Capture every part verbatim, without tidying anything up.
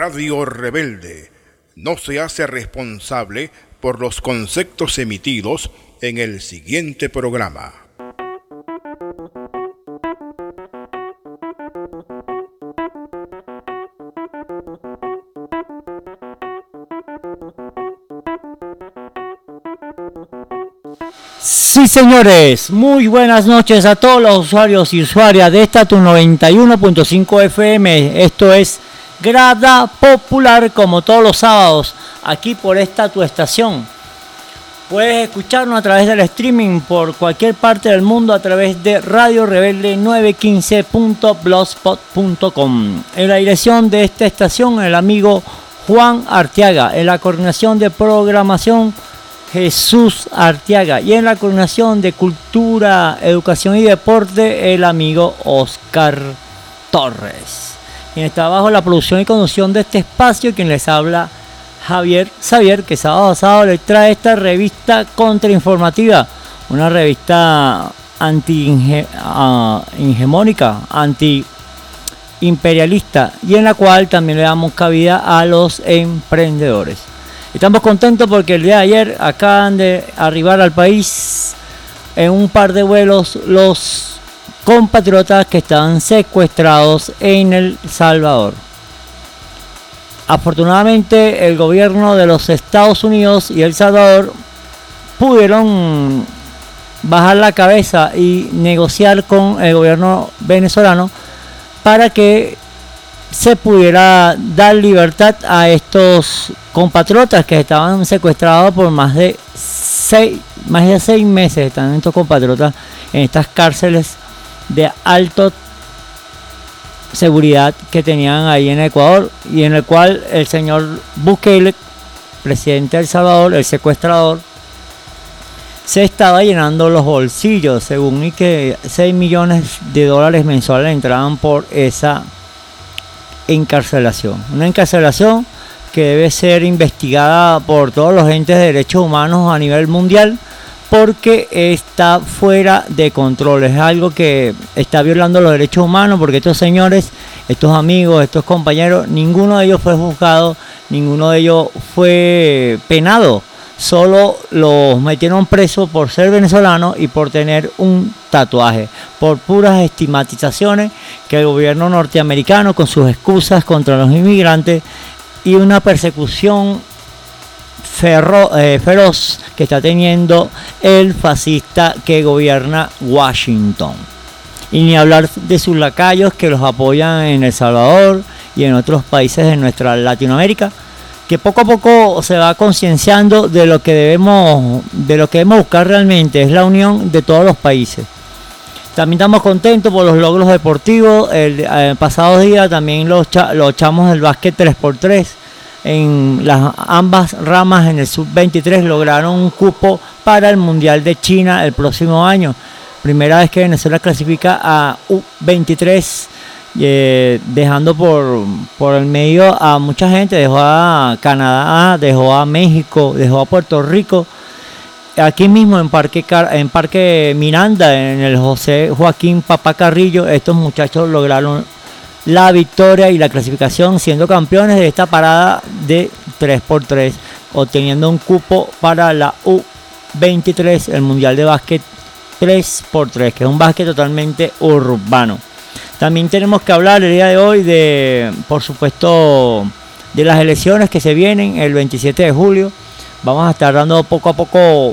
Radio Rebelde no se hace responsable por los conceptos emitidos en el siguiente programa. Sí, señores, muy buenas noches a todos los usuarios y usuarias de esta tu noventa y uno punto cinco F M. Esto es Grada Popular, como todos los sábados, aquí por esta tu estación. Puedes escucharnos a través del streaming por cualquier parte del mundo a través de Radio Rebelde novecientos quince punto blogspot punto com. En la dirección de esta estación, el amigo Juan Arteaga. En la coordinación de programación, Jesús Arteaga, y en la coordinación de cultura, educación y deporte, el amigo Oscar Torres. Quien está bajo la producción y conducción de este espacio, quien les habla, Javier Xavier, que sábado a sábado les trae esta revista contrainformativa, una revista anti-hegemónica, anti-imperialista, y en la cual también le damos cabida a los emprendedores. Estamos contentos porque el día de ayer acaban de arribar al país en un par de vuelos los compatriotas que estaban secuestrados en El Salvador. Afortunadamente, el gobierno de los Estados Unidos y El Salvador pudieron bajar la cabeza y negociar con el gobierno venezolano para que se pudiera dar libertad a estos compatriotas que estaban secuestrados por más de seis, más de seis meses. Están estos compatriotas en estas cárceles de alta seguridad que tenían ahí en Ecuador, y en el cual el señor Bukele, presidente de El Salvador, el secuestrador, se estaba llenando los bolsillos, según y que seis millones de dólares mensuales entraban por esa encarcelación. Una encarcelación que debe ser investigada por todos los entes de derechos humanos a nivel mundial, porque está fuera de control. Es algo que está violando los derechos humanos, porque estos señores, estos amigos, estos compañeros, ninguno de ellos fue juzgado, ninguno de ellos fue penado. Solo los metieron presos por ser venezolanos y por tener un tatuaje, por puras estigmatizaciones que el gobierno norteamericano, con sus excusas contra los inmigrantes y una persecución ferro, eh, feroz que está teniendo el fascista que gobierna Washington. Y ni hablar de sus lacayos que los apoyan en El Salvador y en otros países de nuestra Latinoamérica, que poco a poco se va concienciando de lo que debemos de lo que debemos buscar realmente, es la unión de todos los países. También estamos contentos por los logros deportivos. El, el pasado día también los, cha, los chamos del básquet tres por tres en las ambas ramas en el sub veintitrés lograron un cupo para el Mundial de China el próximo año. Primera vez que Venezuela clasifica a U veintitrés. Eh, dejando por, por el medio a mucha gente. Dejó a Canadá, dejó a México, dejó a Puerto Rico. Aquí mismo en Parque, en Parque Miranda, en el José Joaquín Papá Carrillo, estos muchachos lograron la victoria y la clasificación, siendo campeones de esta parada de tres por tres, obteniendo un cupo para la U veintitrés, el Mundial de Básquet tres por tres, que es un básquet totalmente urbano. También tenemos que hablar el día de hoy de, por supuesto, de las elecciones que se vienen el veintisiete de julio. Vamos a estar dando poco a poco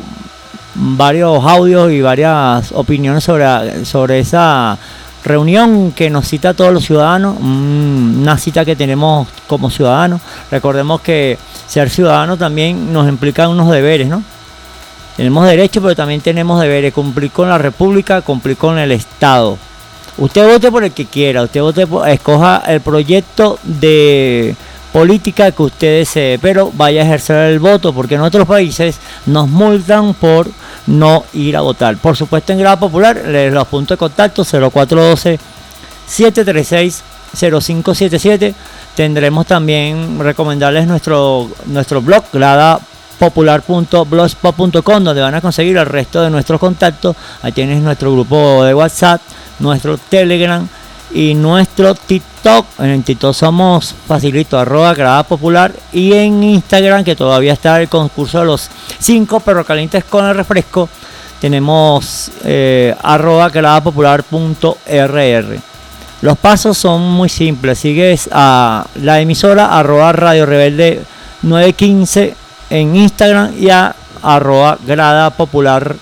varios audios y varias opiniones sobre, sobre esa reunión que nos cita a todos los ciudadanos, una cita que tenemos como ciudadanos. Recordemos que ser ciudadano también nos implica unos deberes, ¿no? Tenemos derechos, pero también tenemos deberes: cumplir con la República, cumplir con el Estado. Usted vote por el que quiera, usted vote por, escoja el proyecto de política que usted desee, pero vaya a ejercer el voto, porque en otros países nos multan por no ir a votar. Por supuesto, en Grada Popular, los puntos de contacto cero cuatro uno dos, siete tres seis, cero cinco siete siete. Tendremos también recomendarles nuestro, nuestro blog, grada popular punto blogspot punto com, donde van a conseguir el resto de nuestros contactos. Ahí tienes nuestro grupo de WhatsApp, nuestro Telegram Y nuestro TikTok, en el TikTok somos facilito, arroba Grada Popular. Y en Instagram, que todavía está el concurso de los cinco perros calientes con el refresco, tenemos eh, arroba gradapopular punto rr. Los pasos son muy simples. Sigues a la emisora arroba Radio Rebelde nueve quince en Instagram y a arroba gradapopular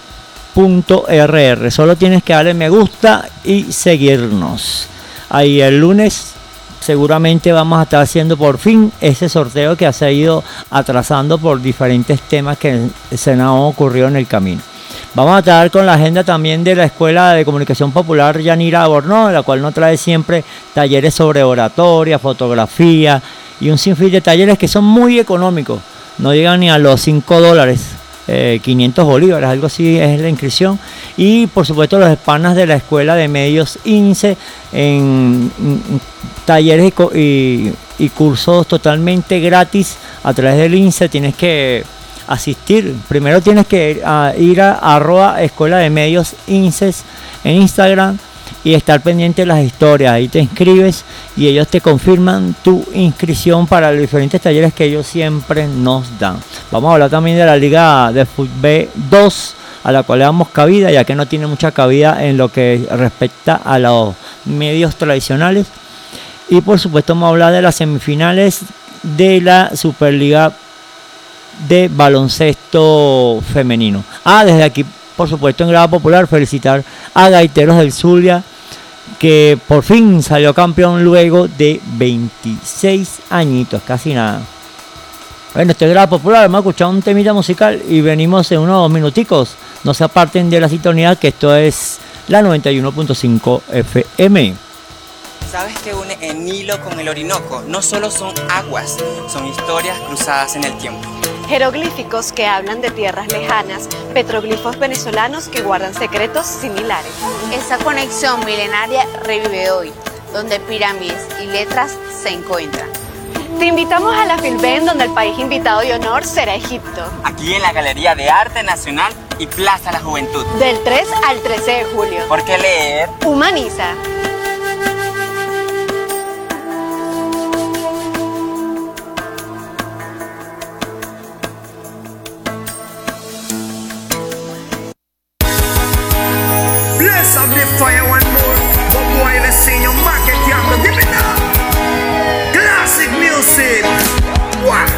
punto rr. Solo tienes que darle me gusta y seguirnos. Ahí el lunes seguramente vamos a estar haciendo por fin ese sorteo que se ha ido atrasando por diferentes temas que se nos han ocurrido en el camino. Vamos a estar con la agenda también de la Escuela de Comunicación Popular Yanira Albornoz, la cual nos trae siempre talleres sobre oratoria, fotografía y un sinfín de talleres que son muy económicos. No llegan ni a los cinco dólares, eh, quinientos bolívares, algo así es la inscripción. Y por supuesto los panas de la Escuela de Medios INSE en, en talleres y, y, y cursos totalmente gratis a través del INSE. Tienes que asistir, primero tienes que ir a, ir a arroba Escuela de Medios INSES en Instagram y estar pendiente de las historias. Ahí te inscribes y ellos te confirman tu inscripción para los diferentes talleres que ellos siempre nos dan. Vamos a hablar también de la Liga de Fútbol dos, a la cual le damos cabida, ya que no tiene mucha cabida en lo que respecta a los medios tradicionales. Y por supuesto vamos a hablar de las semifinales de la Superliga de baloncesto femenino. Ah, desde aquí, por supuesto, en Grada Popular, felicitar a Gaiteros del Zulia, que por fin salió campeón luego de veintiséis añitos, casi nada. Bueno, este es Grada Popular, hemos escuchado un temita musical y venimos en unos minuticos. No se aparten de la sintonía, que esto es la noventa y uno punto cinco F M. ¿Sabes qué une el Nilo con el Orinoco? No solo son aguas, son historias cruzadas en el tiempo. Jeroglíficos que hablan de tierras lejanas, petroglifos venezolanos que guardan secretos similares. Esa conexión milenaria revive hoy, donde pirámides y letras se encuentran. Te invitamos a la Filben, donde el país invitado de honor será Egipto. Aquí en la Galería de Arte Nacional y Plaza La Juventud. Del tres al trece de julio. Porque leer humaniza. Of the fire one more, but boy, let's see your market camera. Give it up. Classic music. Wow.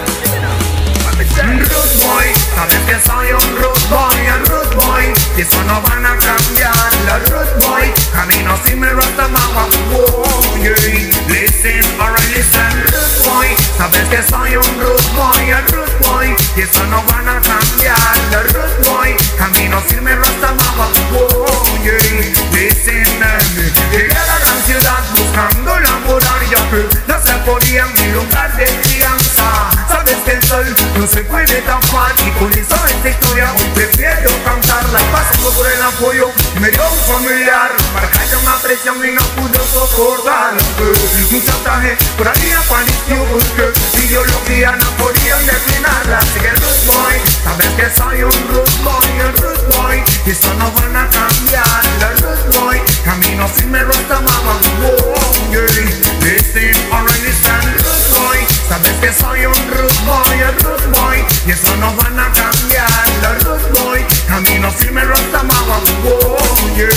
Root boy, sabes que soy un root boy, el root boy. Y eso no van a cambiar. La root boy, camino sin me rasta mama. Oh, yeah. Listen, alright, listen, root boy. Sabes que soy un root boy, el root boy. Y eso no van a cambiar. La root boy, camino sin me rasta mama. Oh, yeah. Listen, llegué a la gran ciudad buscando laborar, ya que no se podía en mi lugar de crianza. Sabes que el sol no se puede tapar y con eso esta historia hoy prefiero cantarla. Pasando por el apoyo me dio un familiar, marcando una presión y no pude soportar. Un chantaje por ahí apareció porque mi ideología no podían declinarla. Así que root boy, sabes que soy un root boy, el root boy, y eso no van a cambiar. La root boy, camino sin me rasta mama. Oh, yeah. Listen, alright, listen, root boy. Sabes que soy un root boy, el root boy, y eso no van a cambiar. La root boy, camino sin me rasta mama. Oh, yeah.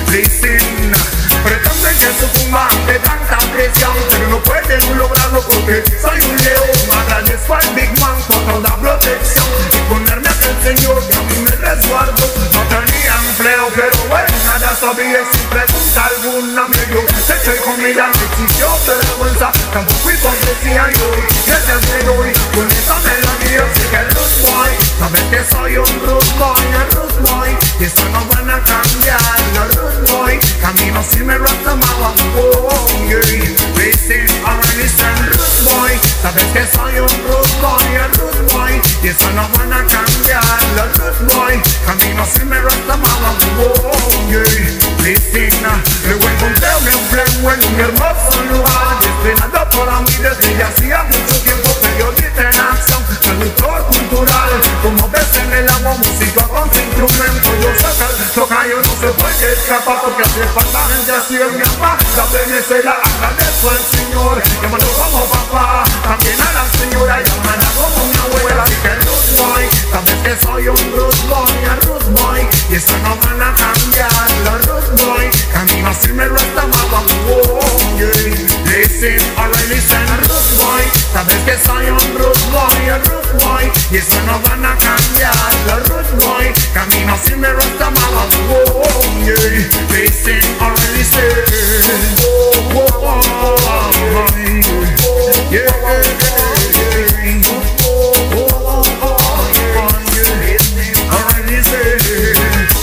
Listen, pretenden que sucumba ante tanta presión, pero no pueden lograrlo porque soy un león. Agradezco al Big Man por toda protección y ponerme ante el Señor que a mí me resguardo. No tenía empleo, pero bueno, nada sabía sin pregunta alguna. Me dio techo y comida, no existió vergüenza, tampoco hipocresía. Yo gracias te doy con esta melodía. Así que root boy, sabes que soy un root boy, el root boy, y eso no van a cambiar. La root boy, camino sin me rasta mama. Oh, yeah. Listen, alright, listen, root boy. Sabes que soy un root boy, el root boy, y eso no van a cambiar. La root boy, camino sin me rasta mama. Oh, yeah. Listen, luego encontré un empleo en un hermoso lugar, destinado para mí desde ya hacía mucho tiempo. Periodista en acción, traductor cultural, como ves en el agua, música con su instrumento. Yo saca el toca, yo no se puede escapar porque hace falta gente así en mi amada. Venezuela, agradezco al Señor, que mandó como papá, también a la señora, y me manda como mi abuela. Así que Ruth Boy, sabes que soy un Ruth Boy, a Ruth Boy, y eso no van a cambiar. Los Ruth Boy, camino firme, rasta mama, oh, yeah. Listen, alright, listen, Ruth Boy, sabes que soy un Ruth Boy, a Ruth Boy, y eso no van a cambiar. Los Ruth Boy, camino firme, rasta mama, oh, yeah. Listen, alright, listen, oh, oh, oh, oh, yeah, yeah, yeah, oh, oh, oh, yeah, alright, listen,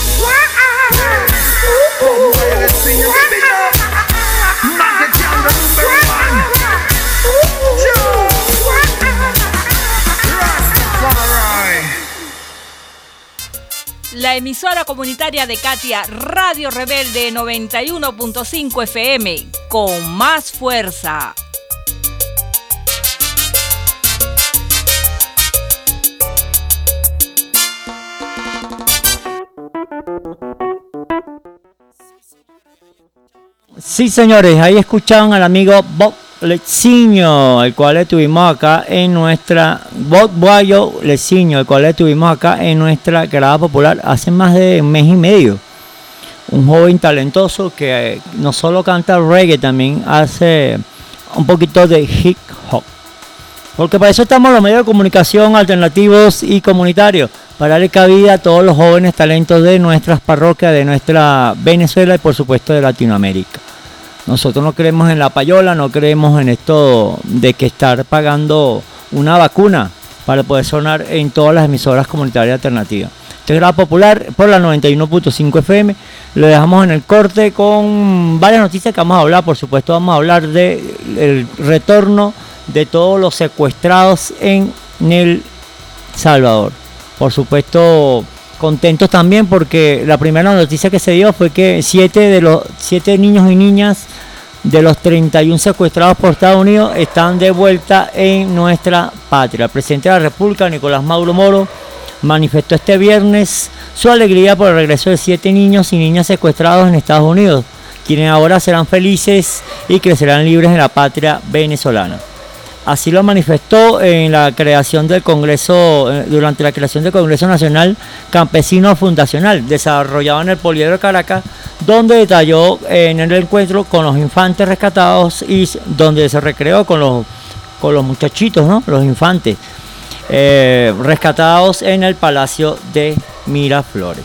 oh, boy, let's sing it, give it up, Magic Candle number one, Joe, Rastafari. La emisora comunitaria de Katia, Radio Rebelde noventa y uno punto cinco F M, con más fuerza. Sí, señores, ahí escuchaban al amigo Bob Leziño, el cual estuvimos acá en nuestra Bob Guayo Leziño, el cual estuvimos acá en nuestra grada popular hace más de un mes y medio. Un joven talentoso que no solo canta reggae, también hace un poquito de hip hop. Porque para eso estamos los medios de comunicación alternativos y comunitarios, para darle cabida a todos los jóvenes talentos de nuestras parroquias, de nuestra Venezuela y por supuesto de Latinoamérica. Nosotros no creemos en la payola, no creemos en esto de que estar pagando una vacuna para poder sonar en todas las emisoras comunitarias alternativas. Este es Grada Popular por la noventa y uno punto cinco F M. Lo dejamos en el corte con varias noticias que vamos a hablar. Por supuesto vamos a hablar del retorno de todos los secuestrados en El Salvador. Por supuesto contentos también porque la primera noticia que se dio fue que siete de los siete niños y niñas de los treinta y uno secuestrados por Estados Unidos están de vuelta en nuestra patria. El presidente de la República, Nicolás Maduro Moro, manifestó este viernes su alegría por el regreso de siete niños y niñas secuestrados en Estados Unidos, quienes ahora serán felices y crecerán libres en la patria venezolana. Así lo manifestó en la creación del Congreso, durante la creación del Congreso Nacional Campesino Fundacional, desarrollado en el Poliedro de Caracas, donde detalló en el encuentro con los infantes rescatados y donde se recreó con los, con los muchachitos, ¿no? Los infantes eh, rescatados en el Palacio de Miraflores.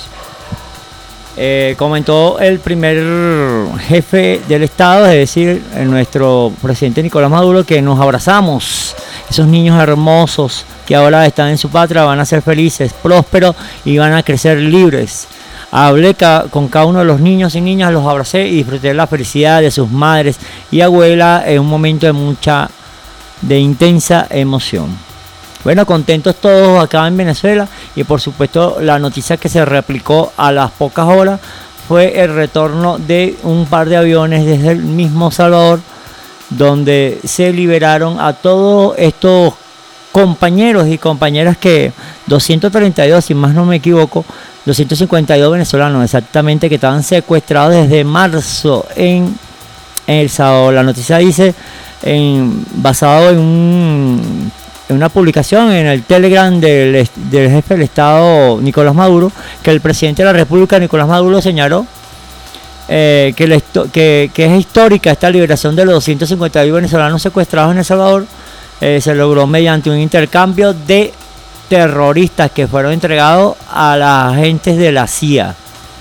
Eh, comentó el primer jefe del Estado, es decir, nuestro presidente Nicolás Maduro, que nos abrazamos. Esos niños hermosos que ahora están en su patria van a ser felices, prósperos y van a crecer libres. Hablé ca con cada uno de los niños y niñas, los abracé y disfruté la felicidad de sus madres y abuelas en un momento de mucha, de intensa emoción. Bueno, contentos todos acá en Venezuela y por supuesto la noticia que se replicó a las pocas horas fue el retorno de un par de aviones desde el mismo Salvador, donde se liberaron a todos estos compañeros y compañeras que doscientos treinta y dos, si más no me equivoco, doscientos cincuenta y dos venezolanos exactamente, que estaban secuestrados desde marzo en, en El Salvador. La noticia dice, en, basado en un... en una publicación en el Telegram del, del jefe del Estado Nicolás Maduro, que el presidente de la República Nicolás Maduro señaló eh, que, la, que, que es histórica esta liberación de los doscientos cincuenta y uno venezolanos secuestrados en El Salvador. Eh, se logró mediante un intercambio de terroristas que fueron entregados a las agentes de la C I A.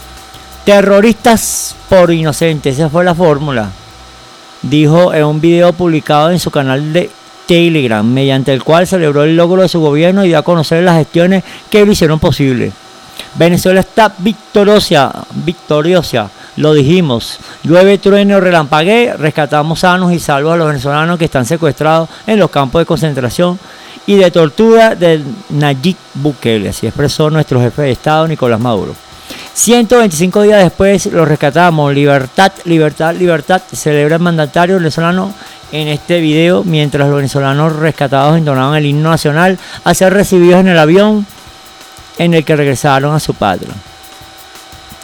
Terroristas por inocentes, esa fue la fórmula, dijo en un video publicado en su canal de Telegram, mediante el cual celebró el logro de su gobierno y dio a conocer las gestiones que lo hicieron posible. Venezuela está victoriosa, victoriosa, lo dijimos. Llueve, trueno, relampaguee, rescatamos sanos y salvos a los venezolanos que están secuestrados en los campos de concentración y de tortura de Nayib Bukele, así expresó nuestro jefe de Estado Nicolás Maduro. ciento veinticinco días después los rescatamos. Libertad, libertad, libertad, celebra el mandatario venezolano en este video, mientras los venezolanos rescatados entonaban el himno nacional a ser recibidos en el avión en el que regresaron a su patria.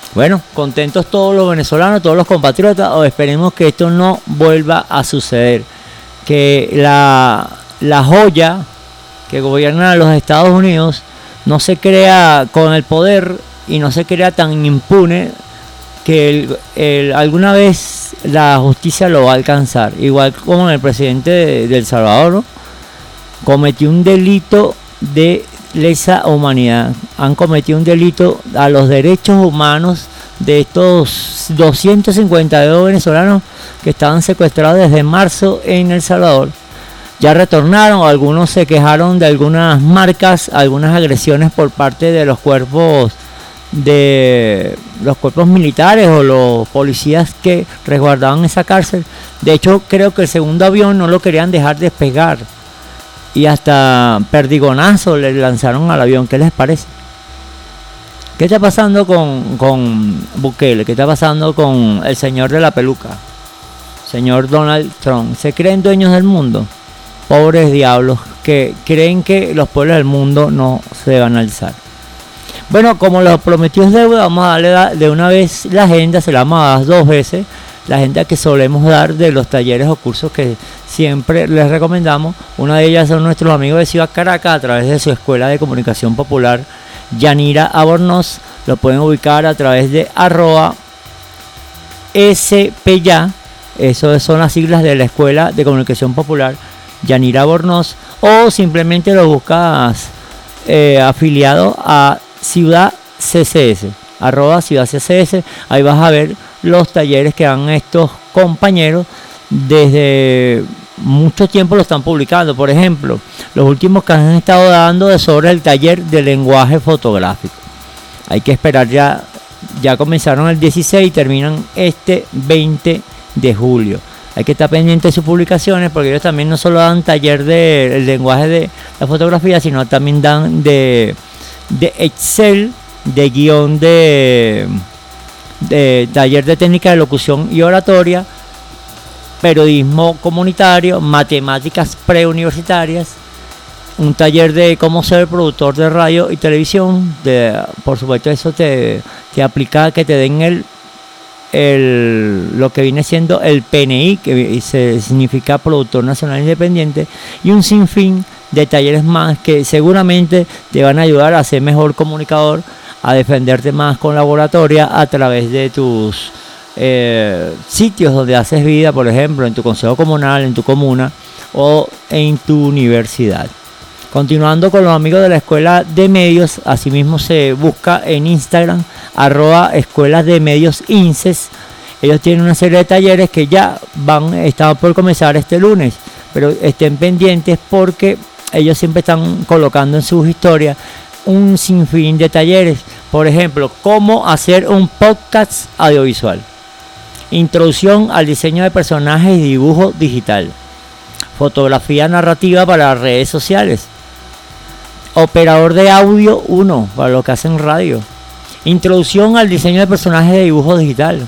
Bueno, contentos todos los venezolanos, todos los compatriotas, o esperemos que esto no vuelva a suceder. Que la, la joya que gobierna a los Estados Unidos no se crea con el poder y no se crea tan impune que el, el, alguna vez la justicia lo va a alcanzar. Igual como el presidente de, de El Salvador, ¿no? Cometió un delito de lesa humanidad. Han cometido un delito a los derechos humanos de estos doscientos cincuenta y dos venezolanos que estaban secuestrados desde marzo en El Salvador. Ya retornaron, algunos se quejaron de algunas marcas, algunas agresiones por parte de los cuerpos de los cuerpos militares o los policías que resguardaban esa cárcel. De hecho, creo que el segundo avión no lo querían dejar despegar y hasta perdigonazo le lanzaron al avión. ¿Qué les parece? ¿Qué está pasando con, con Bukele? ¿Qué está pasando con el señor de la peluca? Señor Donald Trump. ¿Se creen dueños del mundo? Pobres diablos que creen que los pueblos del mundo no se van a alzar. Bueno, como lo prometió es deuda, vamos a darle de una vez la agenda, se la vamos a dar dos veces, la agenda que solemos dar de los talleres o cursos que siempre les recomendamos. Una de ellas son nuestros amigos de Ciudad Caracas a través de su Escuela de Comunicación Popular, Yanira Albornoz. Lo pueden ubicar a través de arroba S P Y A, eso son las siglas de la Escuela de Comunicación Popular, Yanira Albornoz, o simplemente lo buscas eh, afiliado a Ciudad C C S, arroba Ciudad C C S. Ahí vas a ver los talleres que dan estos compañeros. Desde mucho tiempo lo están publicando. Por ejemplo, los últimos que han estado dando es sobre el taller de lenguaje fotográfico. Hay que esperar, ya ya comenzaron el dieciséis y terminan este veinte de julio. Hay que estar pendiente de sus publicaciones porque ellos también no solo dan taller de el lenguaje de la fotografía, sino también dan de de Excel, de guión de, de taller de técnica de locución y oratoria, periodismo comunitario, matemáticas preuniversitarias, un taller de cómo ser productor de radio y televisión. De, por supuesto, eso te, te aplica a que te den el, el lo que viene siendo el P N I, que se significa Productor Nacional Independiente, y un sinfín de talleres más que seguramente te van a ayudar a ser mejor comunicador, a defenderte más con la oratoria a través de tus eh, sitios donde haces vida, por ejemplo, en tu consejo comunal, en tu comuna o en tu universidad. Continuando con los amigos de la Escuela de Medios, asimismo se busca en Instagram, arroba Escuelas de Medios INSES. Ellos tienen una serie de talleres que ya van, están por comenzar este lunes, pero estén pendientes porque ellos siempre están colocando en sus historias un sinfín de talleres. Por ejemplo, cómo hacer un podcast audiovisual, introducción al diseño de personajes y dibujo digital, fotografía narrativa para las redes sociales, operador de audio uno para los que hacen radio, introducción al diseño de personajes de dibujo digital,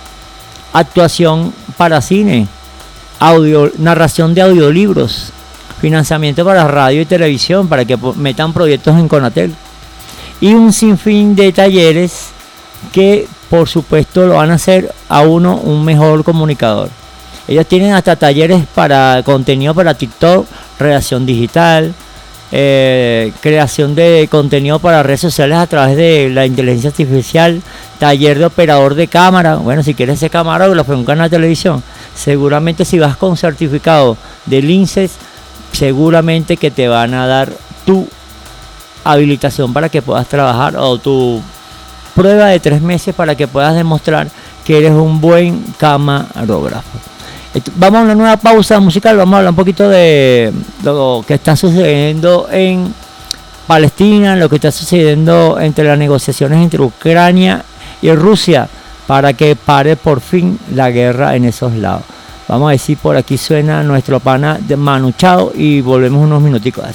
actuación para cine, audio, narración de audiolibros, financiamiento para radio y televisión para que metan proyectos en Conatel, y un sinfín de talleres que por supuesto lo van a hacer a uno un mejor comunicador. Ellos tienen hasta talleres para contenido para TikTok, redacción digital, eh, creación de contenido para redes sociales a través de la inteligencia artificial, taller de operador de cámara. Bueno, si quieres ser camarógrafo en un canal de televisión, seguramente si vas con certificado del INSES, seguramente que te van a dar tu habilitación para que puedas trabajar, o tu prueba de tres meses para que puedas demostrar que eres un buen camarógrafo. Vamos a una nueva pausa musical, vamos a hablar un poquito de lo que está sucediendo en Palestina, lo que está sucediendo entre las negociaciones entre Ucrania y Rusia para que pare por fin la guerra en esos lados. Vamos a ver si por aquí suena nuestro pana de Manu Chao y volvemos unos minuticos.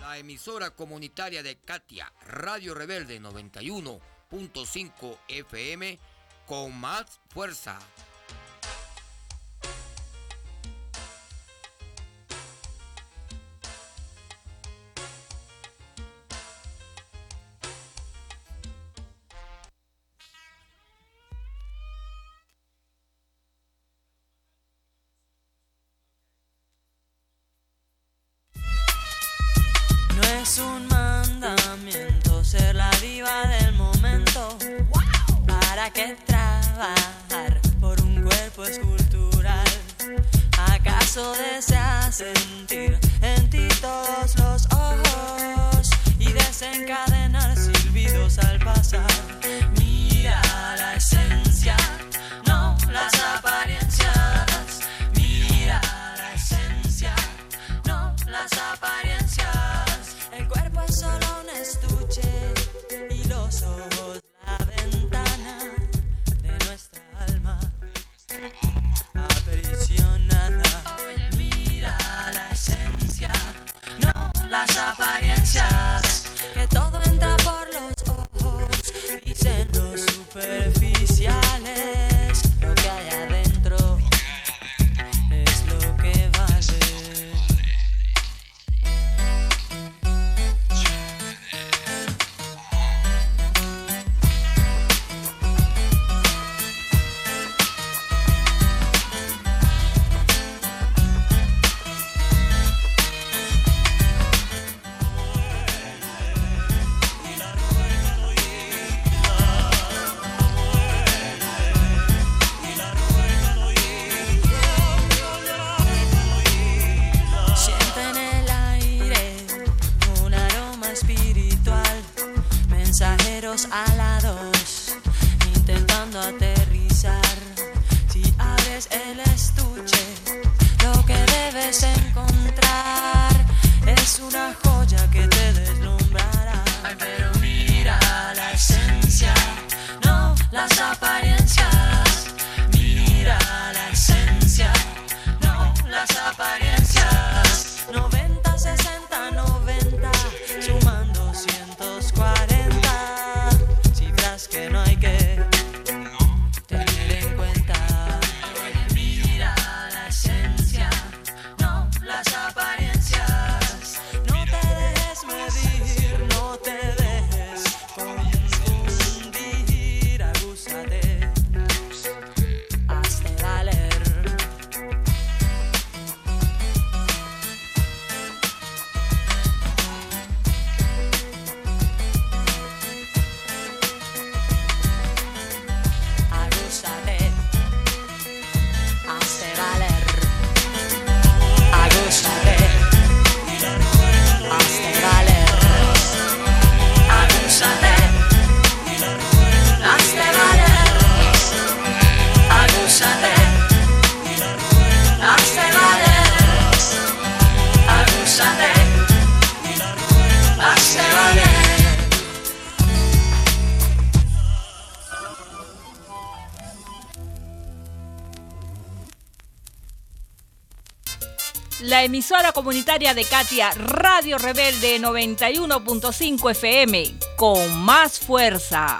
La emisora comunitaria de Katia, Radio Rebelde noventa y uno punto cinco F M, con más fuerza. Es un mandamiento ser la diva del momento. ¿Para qué trabajar por un cuerpo escultural? ¿Acaso deseas sentir en ti todos los ojos y desencadenar silbidos al pasar? Mira la esencia, no las apariencias. Mira la esencia, no las apariencias. El cuerpo es solo un estuche y los ojos la ventana de nuestra alma aprisionada. Mira la esencia, no las apariencias, que todo entra por los ojos y senos superficiales. Lo que hay adentro es lo que vale. Alados, intentando aterrizar. Si abres el estuche, lo que debes encontrar es una joya que te deslumbrará. Ay, pero mira la esencia, no las apariencias. Mira la esencia, no las apariencias. noventa, sesenta, noventa, sumando ciento cuarenta. Que no hay que tener en cuenta. Mira la esencia, no las apariencias. No te dejes medir, no te dejes confundir. Agúzate, hazte valer. La emisora comunitaria de Katia, Radio Rebelde noventa y uno punto cinco F M, con más fuerza.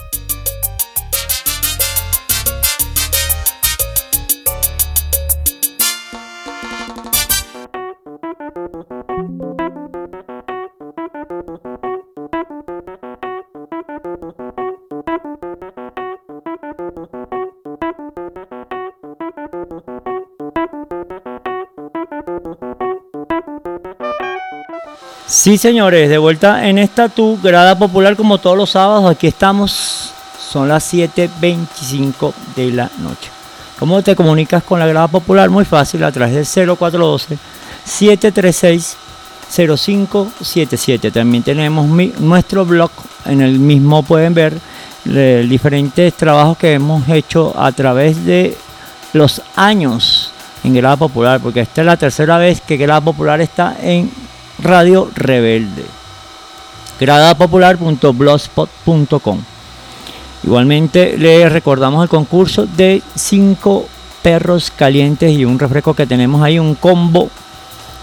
Sí, señores, de vuelta en esta tu grada popular como todos los sábados. Aquí estamos, son las siete veinticinco de la noche. ¿Cómo te comunicas con la grada popular? Muy fácil, a través del cero cuatro uno dos, siete tres seis, cero cinco siete siete. También tenemos mi, nuestro blog, en el mismo pueden ver eh, diferentes trabajos que hemos hecho a través de los años en grada popular, porque esta es la tercera vez que grada popular está en Radio Rebelde. gradapopular punto blogspot punto com. Igualmente les recordamos el concurso de cinco perros calientes y un refresco que tenemos ahí, un combo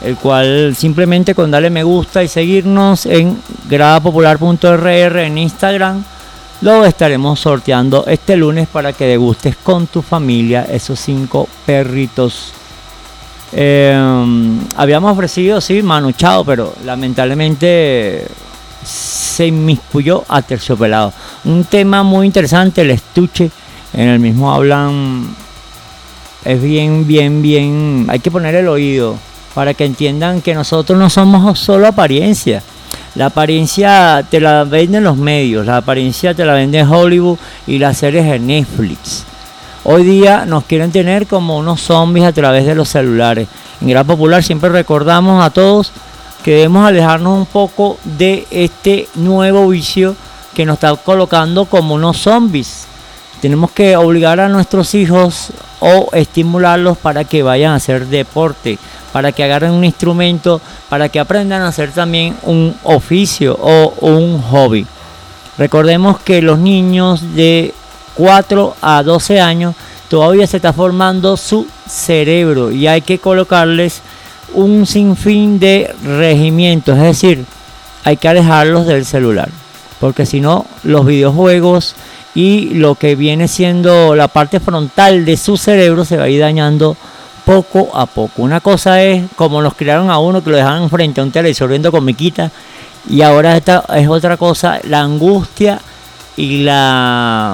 el cual simplemente con darle me gusta y seguirnos en grada popular punto erre erre en Instagram, lo estaremos sorteando este lunes para que degustes con tu familia esos cinco perritos. Eh, habíamos ofrecido, sí, Manu Chao, pero lamentablemente se inmiscuyó a Terciopelado. Un tema muy interesante, el estuche. En el mismo hablan, es bien, bien, bien, hay que poner el oído para que entiendan que nosotros no somos solo apariencia. La apariencia te la venden los medios, la apariencia te la vende Hollywood y las series de Netflix. Hoy día nos quieren tener como unos zombies a través de los celulares. En Grada Popular siempre recordamos a todos que debemos alejarnos un poco de este nuevo vicio que nos está colocando como unos zombies. Tenemos que obligar a nuestros hijos o estimularlos para que vayan a hacer deporte, para que agarren un instrumento, para que aprendan a hacer también un oficio o un hobby. Recordemos que los niños de cuatro a doce años todavía se está formando su cerebro y hay que colocarles un sinfín de regimientos, es decir, hay que alejarlos del celular, porque si no los videojuegos y lo que viene siendo la parte frontal de su cerebro se va a ir dañando poco a poco. Una cosa es como nos criaron a uno, que lo dejaban frente a un televisor viendo comiquitas, y ahora esta es otra cosa, la angustia y la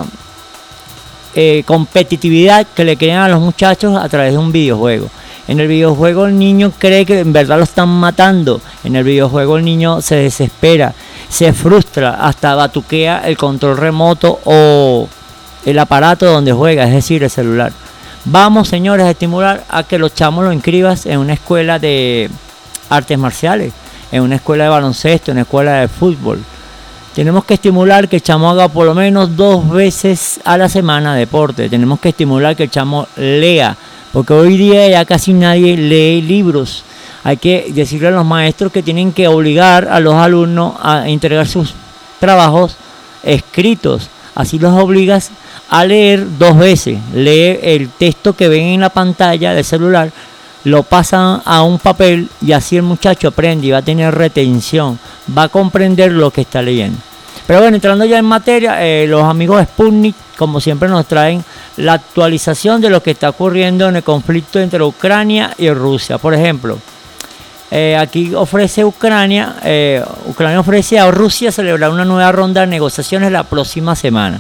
eh, competitividad que le crean a los muchachos a través de un videojuego. En el videojuego el niño cree que en verdad lo están matando. En el videojuego el niño se desespera, se frustra, hasta batuquea el control remoto o el aparato donde juega, es decir, el celular. Vamos, señores, a estimular a que los chamos lo inscribas en una escuela de artes marciales, en una escuela de baloncesto, en una escuela de fútbol. Tenemos que estimular que el chamo haga por lo menos dos veces a la semana deporte. Tenemos que estimular que el chamo lea, porque hoy día ya casi nadie lee libros. Hay que decirle a los maestros que tienen que obligar a los alumnos a entregar sus trabajos escritos. Así los obligas a leer dos veces. Lee el texto que ven en la pantalla del celular, lo pasan a un papel y así el muchacho aprende y va a tener retención, va a comprender lo que está leyendo. Pero bueno, entrando ya en materia, eh, los amigos de Sputnik, como siempre, nos traen la actualización de lo que está ocurriendo en el conflicto entre Ucrania y Rusia. Por ejemplo, eh, aquí ofrece Ucrania, eh, Ucrania ofrece a Rusia celebrar una nueva ronda de negociaciones la próxima semana.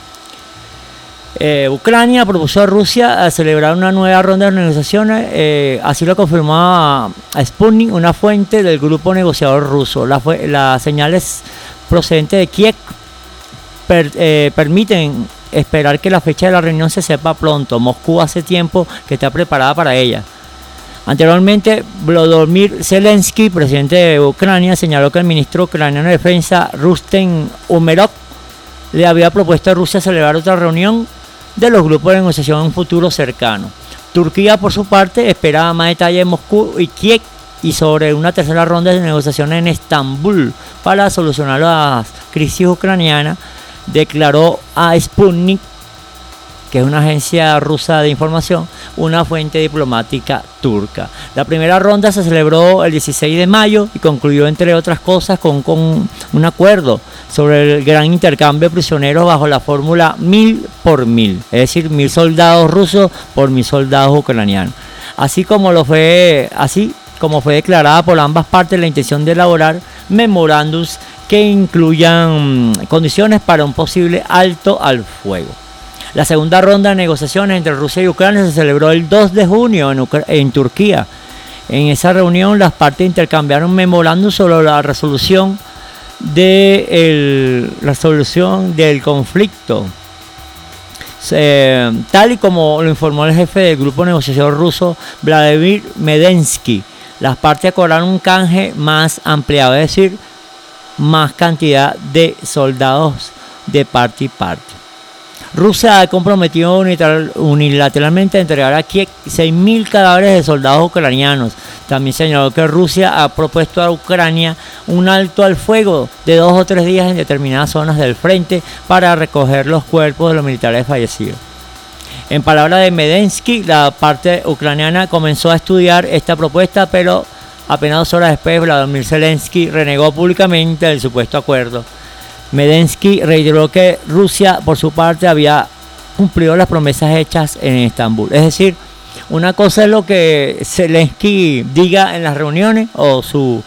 Eh, Ucrania propuso a Rusia a celebrar una nueva ronda de negociaciones, eh, así lo confirmó a, a Sputnik, una fuente del grupo negociador ruso. La, las señales procedentes de Kiev per, eh, permiten esperar que la fecha de la reunión se sepa pronto. Moscú hace tiempo que está preparada para ella. Anteriormente, Volodymyr Zelensky, presidente de Ucrania, señaló que el ministro ucraniano de Defensa, Rustem Umerov, le había propuesto a Rusia celebrar otra reunión de los grupos de negociación en un futuro cercano. Turquía, por su parte, esperaba más detalles de Moscú y Kiev y sobre una tercera ronda de negociaciones en Estambul para solucionar la crisis ucraniana, declaró a Sputnik, que es una agencia rusa de información, una fuente diplomática turca. La primera ronda se celebró el dieciséis de mayo y concluyó, entre otras cosas, con, con un acuerdo sobre el gran intercambio de prisioneros bajo la fórmula mil por mil, es decir, mil soldados rusos por mil soldados ucranianos. Así como lo fue, así como fue declarada por ambas partes la intención de elaborar memorándums que incluyan condiciones para un posible alto al fuego. La segunda ronda de negociaciones entre Rusia y Ucrania se celebró el dos de junio en, Ucr- en Turquía. En esa reunión las partes intercambiaron memorándum sobre la resolución, de el, la resolución del conflicto. Eh, tal y como lo informó el jefe del grupo negociador ruso, Vladimir Medensky, las partes acordaron un canje más ampliado, es decir, más cantidad de soldados de parte y parte. Rusia ha comprometido unilateralmente a entregar a Kiev seis mil cadáveres de soldados ucranianos. También señaló que Rusia ha propuesto a Ucrania un alto al fuego de dos o tres días en determinadas zonas del frente para recoger los cuerpos de los militares fallecidos. En palabras de Medensky, la parte ucraniana comenzó a estudiar esta propuesta, pero Apenas dos horas después, Vladimir Zelensky renegó públicamente del supuesto acuerdo. Medensky reiteró que Rusia, por su parte, había cumplido las promesas hechas en Estambul. Es decir, una cosa es lo que Zelensky diga en las reuniones o su,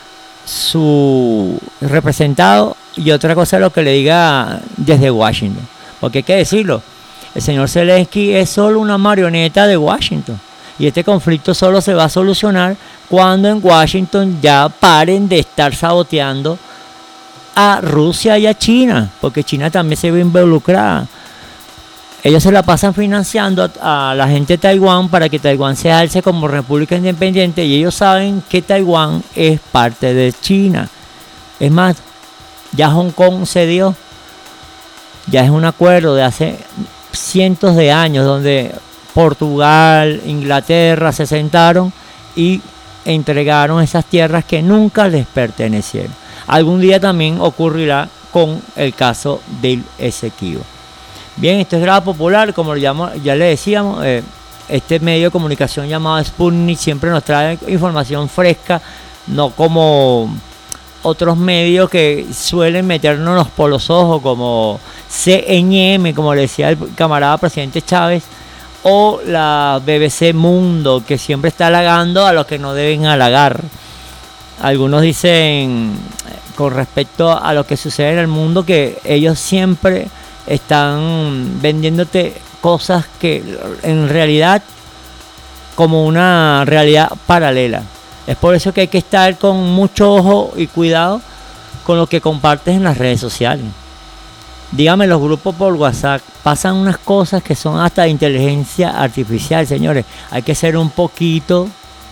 su representado, y otra cosa es lo que le diga desde Washington. Porque hay que decirlo, el señor Zelensky es solo una marioneta de Washington. Y este conflicto solo se va a solucionar cuando en Washington ya paren de estar saboteando a Rusia y a China, porque China también se ve involucrada. Ellos se la pasan financiando a, a la gente de Taiwán para que Taiwán se alce como república independiente, y ellos saben que Taiwán es parte de China. Es más, ya Hong Kong se dio, ya es un acuerdo de hace cientos de años donde Portugal, Inglaterra se sentaron y entregaron esas tierras que nunca les pertenecieron. Algún día también ocurrirá con el caso del Esequibo. Bien, esto es Grado Popular, como llamo, ya le decíamos, eh, este medio de comunicación llamado Sputnik siempre nos trae información fresca, no como otros medios que suelen meternos por los ojos, como C N M, como le decía el camarada presidente Chávez, o la B B C Mundo, que siempre está halagando a los que no deben halagar. Algunos dicen con respecto a lo que sucede en el mundo que ellos siempre están vendiéndote cosas que en realidad como una realidad paralela. Es por eso que hay que estar con mucho ojo y cuidado con lo que compartes en las redes sociales. Dígame, los grupos por WhatsApp pasan unas cosas que son hasta de inteligencia artificial, señores. Hay que ser un poquito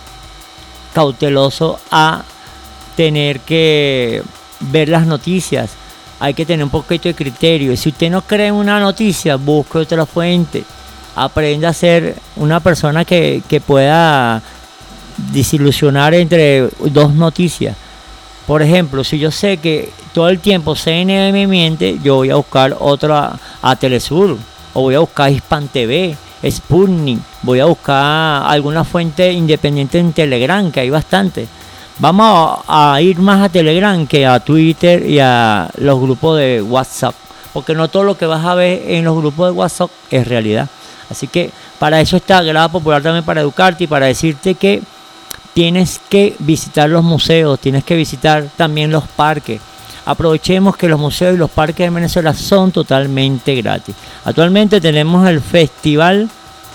cauteloso a tener que ver las noticias. Hay que tener un poquito de criterio. Y si usted no cree en una noticia, busque otra fuente. Aprenda a ser una persona que, que pueda desilusionar entre dos noticias. Por ejemplo, si yo sé que todo el tiempo C N N me miente, yo voy a buscar otra a Telesur, o voy a buscar Hispan T V, Sputnik, voy a buscar alguna fuente independiente en Telegram, que hay bastante. Vamos a, a ir más a Telegram que a Twitter y a los grupos de WhatsApp, porque no todo lo que vas a ver en los grupos de WhatsApp es realidad. Así que para eso está Grado Popular también, para educarte y para decirte que tienes que visitar los museos, tienes que visitar también los parques. Aprovechemos que los museos y los parques de Venezuela son totalmente gratis. Actualmente tenemos el Festival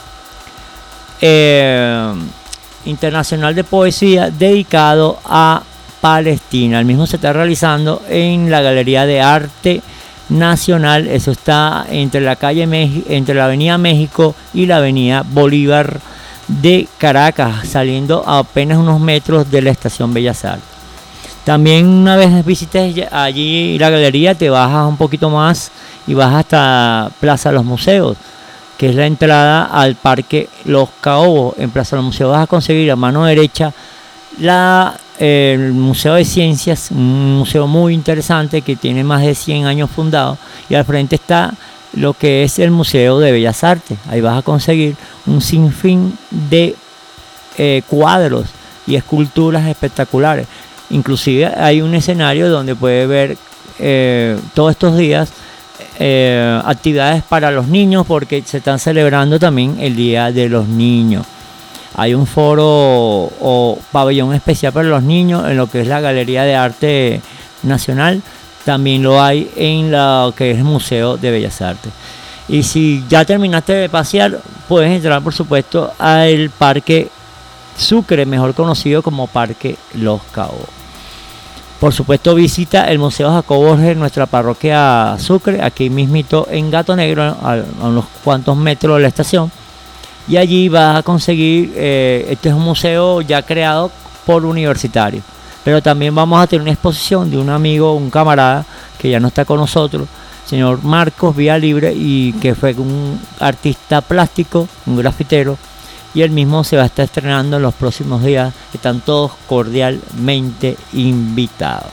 eh, Internacional de Poesía dedicado a Palestina. El mismo se está realizando en la Galería de Arte Nacional. Eso está entre la calle Meji- entre la Avenida México y la Avenida Bolívar de Caracas, saliendo a apenas unos metros de la Estación Bellas Artes. También una vez visites allí la galería, te bajas un poquito más y vas hasta Plaza de los Museos, que es la entrada al Parque Los Caobos. En Plaza de los Museos vas a conseguir a mano derecha la, eh, el Museo de Ciencias, un museo muy interesante que tiene más de cien años fundado, y al frente está lo que es el Museo de Bellas Artes. Ahí vas a conseguir un sinfín de eh, cuadros y esculturas espectaculares. Inclusive hay un escenario donde puedes ver eh, todos estos días eh, actividades para los niños, porque se están celebrando también el Día de los Niños. Hay un foro o pabellón especial para los niños en lo que es la Galería de Arte Nacional. También lo hay en lo que es el Museo de Bellas Artes. Y si ya terminaste de pasear, puedes entrar, por supuesto, al Parque Sucre, mejor conocido como Parque Los Caobos. Por supuesto, visita el Museo Jacobo Borges en nuestra parroquia Sucre, aquí mismito en Gato Negro, a, a unos cuantos metros de la estación. Y allí vas a conseguir, eh, este es un museo ya creado por universitarios. Pero también vamos a tener una exposición de un amigo, un camarada, que ya no está con nosotros, señor Marcos Vía Libre, y que fue un artista plástico, un grafitero, y él mismo se va a estar estrenando en los próximos días. Están todos cordialmente invitados.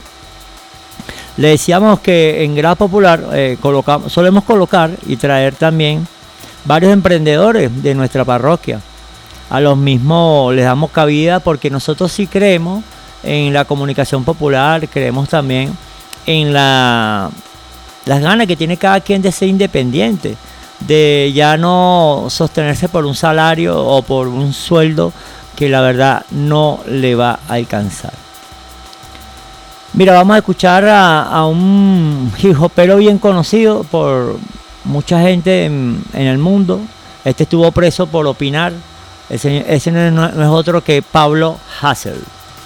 Le decíamos que en Grado Popular eh, colocamos, solemos colocar y traer también varios emprendedores de nuestra parroquia. a los mismos les damos cabida, porque nosotros sí creemos en la comunicación popular, creemos también en la, las ganas que tiene cada quien de ser independiente, de ya no sostenerse por un salario o por un sueldo que la verdad no le va a alcanzar. Mira, vamos a escuchar a, a un hip hopero bien conocido por mucha gente en, en el mundo. Este estuvo preso por opinar. Ese, ese no, es, no es otro que Pablo Hassel.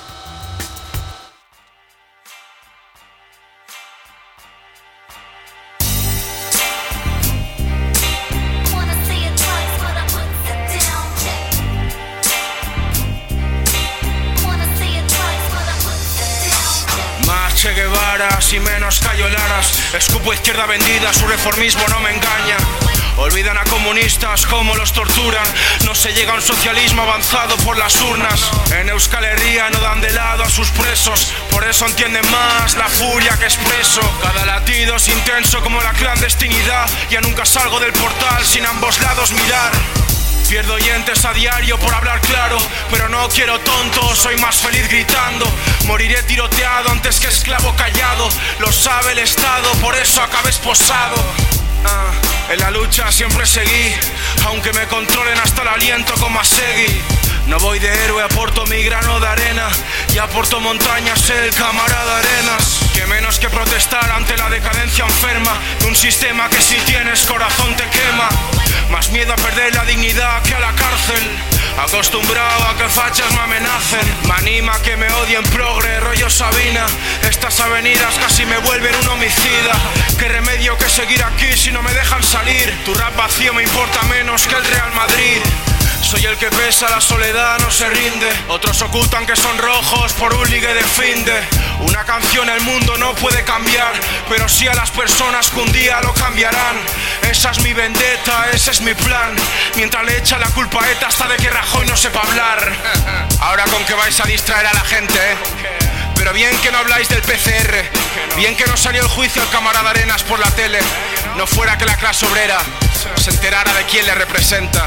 Che Guevara, y menos Cayo Laras. Escupo izquierda vendida, su reformismo no me engaña. Olvidan a comunistas, cómo los torturan. No se llega a un socialismo avanzado por las urnas. En Euskal Herria no dan de lado a sus presos, por eso entienden más la furia que expreso. Cada latido es intenso como la clandestinidad. Ya nunca salgo del portal sin ambos lados mirar. Pierdo oyentes a diario por hablar claro, pero no quiero tonto, soy más feliz gritando. Moriré tiroteado antes que esclavo callado. Lo sabe el Estado, por eso acabé esposado. Ah, en la lucha siempre seguí, aunque me controlen hasta el aliento como a Segui. No voy de héroe, aporto mi grano de arena y aporto montañas el camarada Arenas. Que menos que protestar ante la decadencia enferma de un sistema que si tienes corazón te quema. Más miedo a perder la dignidad que a la cárcel. Acostumbrado a que fachas me amenacen. Me anima que me odien progre, rollo Sabina. Estas avenidas casi me vuelven un homicida. ¿Qué remedio que seguir aquí si no me dejan salir? Tu rap vacío me importa menos que el Real Madrid. Soy el que pesa, la soledad no se rinde. Otros ocultan que son rojos por un ligue de finde. Una canción el mundo no puede cambiar, pero sí a las personas que un día lo cambiarán. Esa es mi vendetta, ese es mi plan. Mientras le echa la culpa a ETA hasta de que Rajoy no sepa hablar. Ahora con que vais a distraer a la gente, ¿eh? Pero bien que no habláis del P C R. Bien que no salió el juicio al camarada Arenas por la tele. No fuera que la clase obrera se enterara de quién le representa.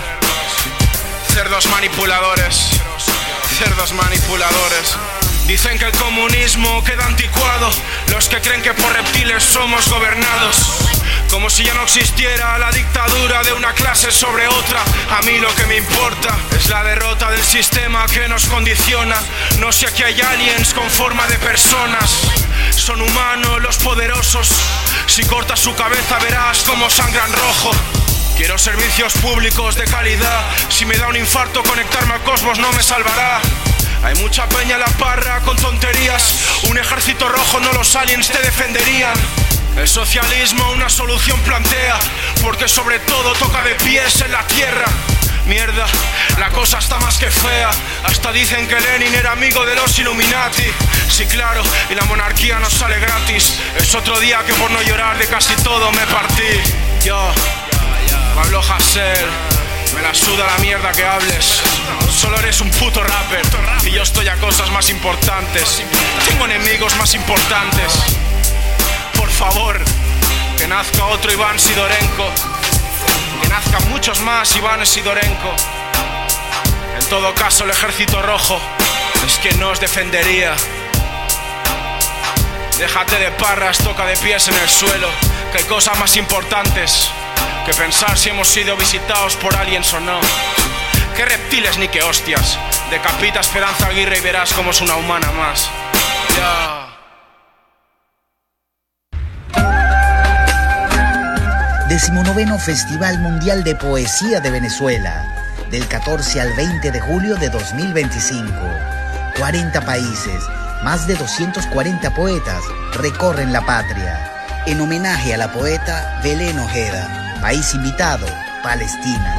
Cerdos manipuladores, cerdos manipuladores. Dicen que el comunismo queda anticuado, los que creen que por reptiles somos gobernados. Como si ya no existiera la dictadura de una clase sobre otra. A mí lo que me importa es la derrota del sistema que nos condiciona. No sé, aquí hay aliens con forma de personas. Son humanos los poderosos. Si cortas su cabeza verás cómo sangran rojo. Quiero servicios públicos de calidad. Si me da un infarto conectarme al cosmos no me salvará. Hay mucha peña en la parra con tonterías. Un ejército rojo no los aliens te defenderían. El socialismo una solución plantea, porque sobre todo toca de pies en la tierra. Mierda, la cosa está más que fea. Hasta dicen que Lenin era amigo de los Illuminati. Sí, claro, y la monarquía no sale gratis. Es otro día que por no llorar de casi todo me partí. Yo, Pablo Hassel, me la suda la mierda que hables. Solo eres un puto rapper y yo estoy a cosas más importantes. Tengo enemigos más importantes. Por favor, que nazca otro Iván Sidorenko. Que nazcan muchos más Iván Sidorenko. En todo caso el ejército rojo es quien nos defendería. Déjate de parras, toca de pies en el suelo. Que hay cosas más importantes que pensar si hemos sido visitados por aliens o no. Qué reptiles ni qué hostias. Decapita Esperanza Aguirre y verás cómo es una humana más. Ya. Decimonoveno Festival Mundial de Poesía de Venezuela, del catorce al veinte de julio de dos mil veinticinco. cuarenta países, más de doscientos cuarenta poetas recorren la patria. En homenaje a la poeta Belén Ojeda. País invitado, Palestina.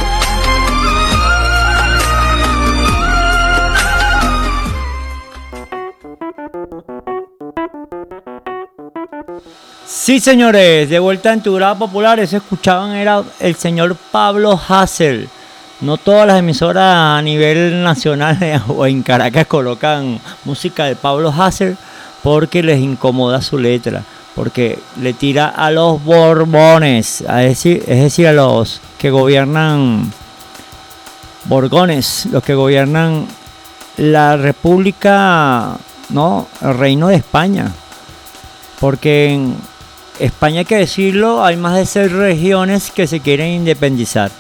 Sí, señores, de vuelta en tu grado popular. Eso escuchaban era el señor Pablo Hassel. No todas las emisoras a nivel nacional o en Caracas colocan música de Pablo Hassel porque les incomoda su letra, porque le tira a los borbones, es decir, es decir, a los que gobiernan Borgones, los que gobiernan la República, no, el Reino de España. Porque en España, hay que decirlo, hay más de seis regiones que se quieren independizar.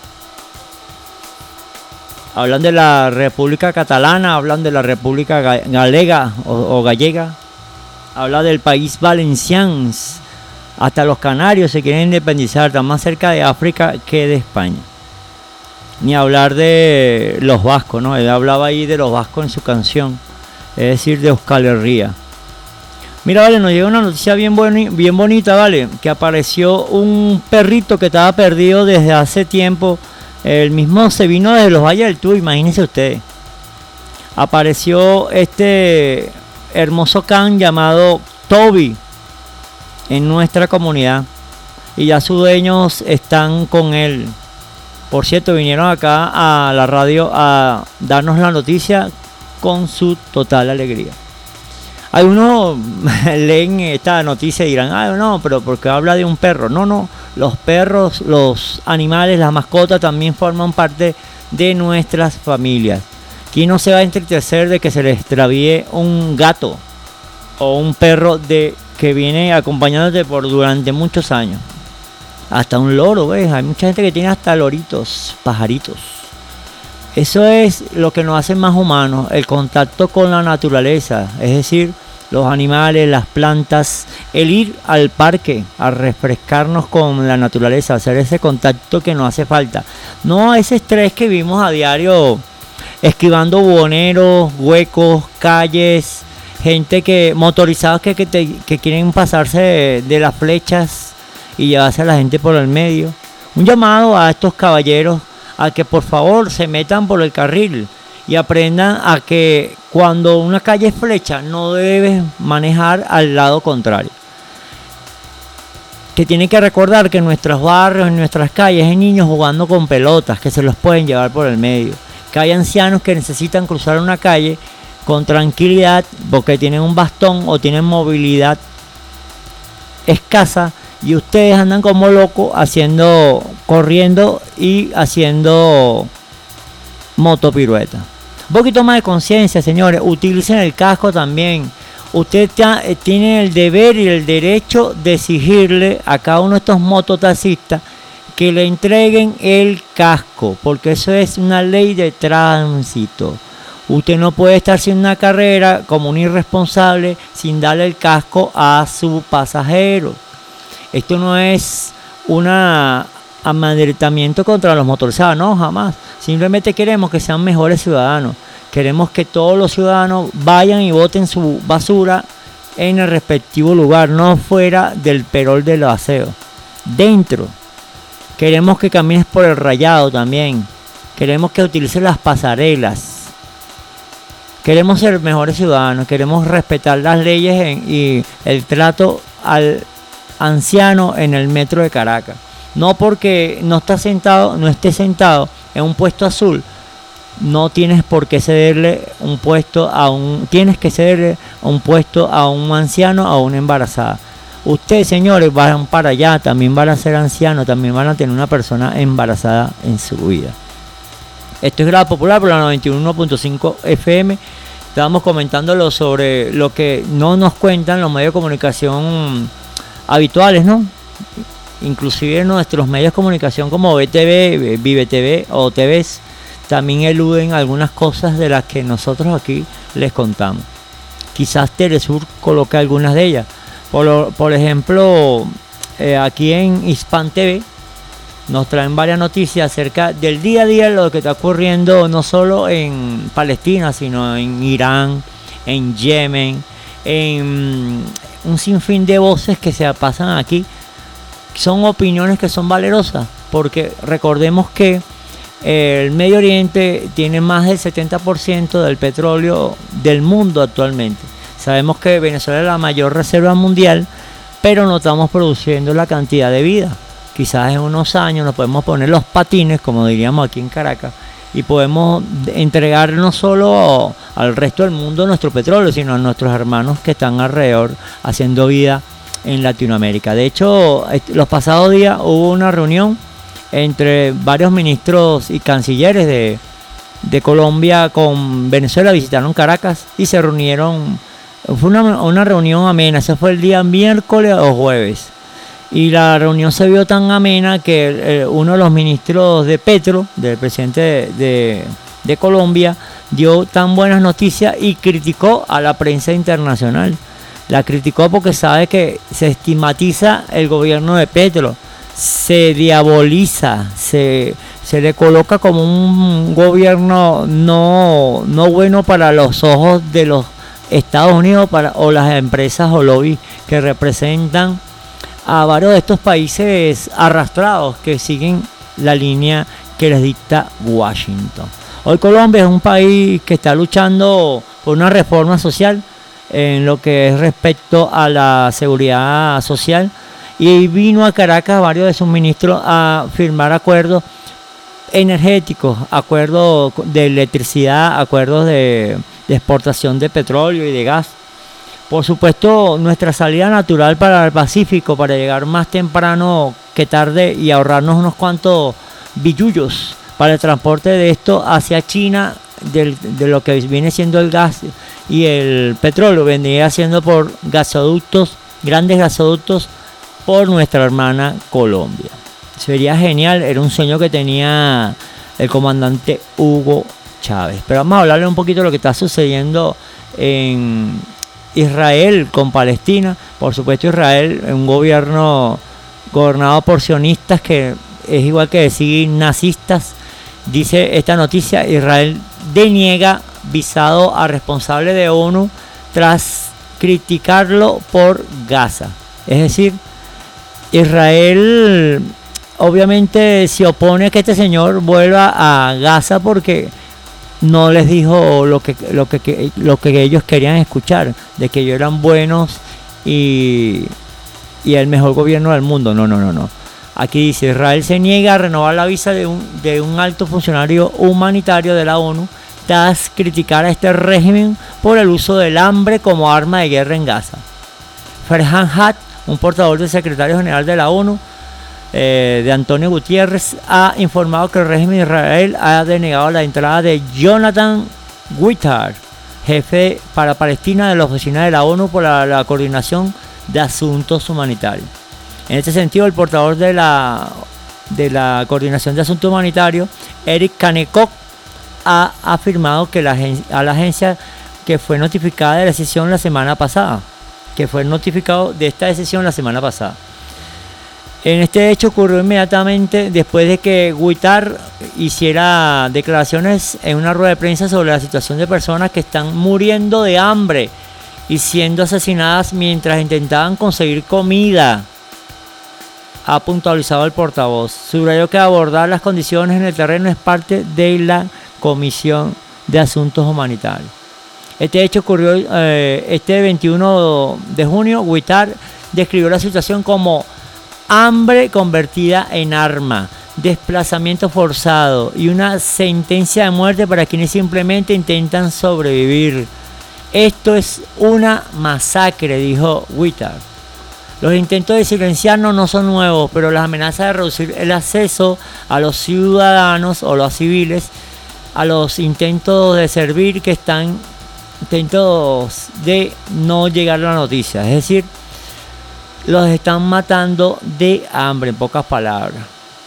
Hablan de la República Catalana, hablan de la República Galega o, o Gallega, habla del país valenciano, hasta los canarios se quieren independizar, están más cerca de África que de España. Ni hablar de los vascos, ¿no? Él hablaba ahí de los vascos en su canción, es decir, de Euskal Herria. Mira, vale, nos llega una noticia bien, boni- bien bonita, vale, que apareció un perrito que estaba perdido desde hace tiempo. El mismo se vino desde los Valles del Tuy, imagínense ustedes. Apareció este hermoso can llamado Toby en nuestra comunidad y ya sus dueños están con él. Por cierto, vinieron acá a la radio a darnos la noticia con su total alegría. Algunos leen esta noticia y dirán, ah, no, pero porque habla de un perro. No, no, los perros, los animales, las mascotas también forman parte de nuestras familias. ¿Quién no se va a entristecer de que se le extravíe un gato o un perro de que viene acompañándote por durante muchos años? Hasta un loro, ¿ves? Hay mucha gente que tiene hasta loritos, pajaritos. Eso es lo que nos hace más humanos, el contacto con la naturaleza, es decir, los animales, las plantas, el ir al parque a refrescarnos con la naturaleza, hacer ese contacto que nos hace falta. No ese estrés que vimos a diario, esquivando buhoneros, huecos, calles, gente que motorizados que, que, te, que quieren pasarse de, de las flechas y llevarse a la gente por el medio. Un llamado a estos caballeros a que por favor se metan por el carril y aprendan a que cuando una calle es flecha no debes manejar al lado contrario. Que tienen que recordar que en nuestros barrios, en nuestras calles hay niños jugando con pelotas que se los pueden llevar por el medio. Que hay ancianos que necesitan cruzar una calle con tranquilidad porque tienen un bastón o tienen movilidad escasa. Y ustedes andan como locos haciendo, corriendo y haciendo motopirueta. Un poquito más de conciencia, señores. Utilicen el casco también. Usted tiene el deber y el derecho de exigirle a cada uno de estos mototaxistas que le entreguen el casco, porque eso es una ley de tránsito. Usted no puede estar haciendo una carrera como un irresponsable sin darle el casco a su pasajero. Esto no es un amedrentamiento contra los motorizados, no, jamás. Simplemente queremos que sean mejores ciudadanos. Queremos que todos los ciudadanos vayan y boten su basura en el respectivo lugar, no fuera del perol del aseo. Dentro. Queremos que camines por el rayado también. Queremos que utilices las pasarelas. Queremos ser mejores ciudadanos. Queremos respetar las leyes en, y el trato al anciano en el metro de Caracas. No porque no está sentado, no esté sentado en un puesto azul, no tienes por qué cederle un puesto a un, tienes que cederle un puesto a un anciano o a una embarazada. Ustedes, señores, van para allá, también van a ser ancianos, también van a tener una persona embarazada en su vida. Esto es Grado Popular por la noventa y uno punto cinco F M. Estábamos comentándolo sobre lo que no nos cuentan los medios de comunicación habituales, ¿no? Inclusive nuestros medios de comunicación como B T V, Vive T V o T Vs también eluden algunas cosas de las que nosotros aquí les contamos. Quizás Telesur coloque algunas de ellas. Por, por ejemplo, eh, aquí en Hispan T V nos traen varias noticias acerca del día a día, lo que está ocurriendo no solo en Palestina, sino en Irán, en Yemen, en un sinfín de voces que se pasan aquí. Son opiniones que son valerosas, porque recordemos que eh, el Medio Oriente tiene más del setenta por ciento del petróleo del mundo actualmente. Sabemos que Venezuela es la mayor reserva mundial, pero no estamos produciendo la cantidad de vida. Quizás en unos años nos podemos poner los patines, como diríamos aquí en Caracas, y podemos entregar no solo al resto del mundo nuestro petróleo, sino a nuestros hermanos que están alrededor haciendo vida en Latinoamérica. De hecho, los pasados días hubo una reunión entre varios ministros y cancilleres de, de Colombia con Venezuela visitaron Caracas y se reunieron. Fue una, una reunión amena, ese fue el día miércoles o jueves. Y la reunión se vio tan amena que eh, uno de los ministros de Petro, del presidente de, de, de Colombia, dio tan buenas noticias y criticó a la prensa internacional. La criticó porque sabe que se estigmatiza el gobierno de Petro, se diaboliza, se, se le coloca como un gobierno no, no bueno para los ojos de los Estados Unidos para, o las empresas o lobbies que representan a varios de estos países arrastrados que siguen la línea que les dicta Washington. Hoy Colombia es un país que está luchando por una reforma social en lo que es respecto a la seguridad social, y vino a Caracas varios de sus ministros a firmar acuerdos energéticos, acuerdos de electricidad, acuerdos de, de exportación de petróleo y de gas. Por supuesto, nuestra salida natural para el Pacífico, para llegar más temprano que tarde y ahorrarnos unos cuantos billullos para el transporte de esto hacia China, del, de lo que viene siendo el gas y el petróleo, vendría siendo por gasoductos, grandes gasoductos por nuestra hermana Colombia. Sería genial, era un sueño que tenía el comandante Hugo Chávez. Pero vamos a hablarle un poquito de lo que está sucediendo en Israel con Palestina. Por supuesto, Israel es un gobierno gobernado por sionistas que es igual que decir nazistas. Dice esta noticia: Israel deniega visado a responsable de ONU tras criticarlo por Gaza. Es decir, Israel obviamente se opone a que este señor vuelva a Gaza porque no les dijo lo que, lo que, lo que ellos querían escuchar, de que ellos eran buenos y, y el mejor gobierno del mundo. No, no, no, no. Aquí dice: Israel se niega a renovar la visa de un, de un alto funcionario humanitario de la ONU tras criticar a este régimen por el uso del hambre como arma de guerra en Gaza. Farhan Haq, un portavoz del secretario general de la ONU, eh, de Antonio Gutiérrez, ha informado que el régimen de Israel ha denegado la entrada de Jonathan Guitart, jefe para Palestina de la oficina de la ONU por la, la coordinación de asuntos humanitarios. En este sentido, el portavoz de la, de la coordinación de asuntos humanitarios, Eric Kanekok, ha afirmado que la, a la agencia que fue notificada de la decisión la semana pasada, que fue notificado de esta decisión la semana pasada. En este hecho ocurrió inmediatamente después de que Guitart hiciera declaraciones en una rueda de prensa sobre la situación de personas que están muriendo de hambre y siendo asesinadas mientras intentaban conseguir comida. Ha puntualizado el portavoz. Subrayó que abordar las condiciones en el terreno es parte de la Comisión de Asuntos Humanitarios. Este hecho ocurrió eh, este veintiuno de junio. Guitart describió la situación como hambre convertida en arma, desplazamiento forzado y una sentencia de muerte para quienes simplemente intentan sobrevivir. Esto es una masacre, dijo Guitart. Los intentos de silenciarnos no son nuevos, pero las amenazas de reducir el acceso a los ciudadanos o los civiles, a los intentos de servir que están, intentos de no llegar a la noticia, es decir, los están matando de hambre, en pocas palabras.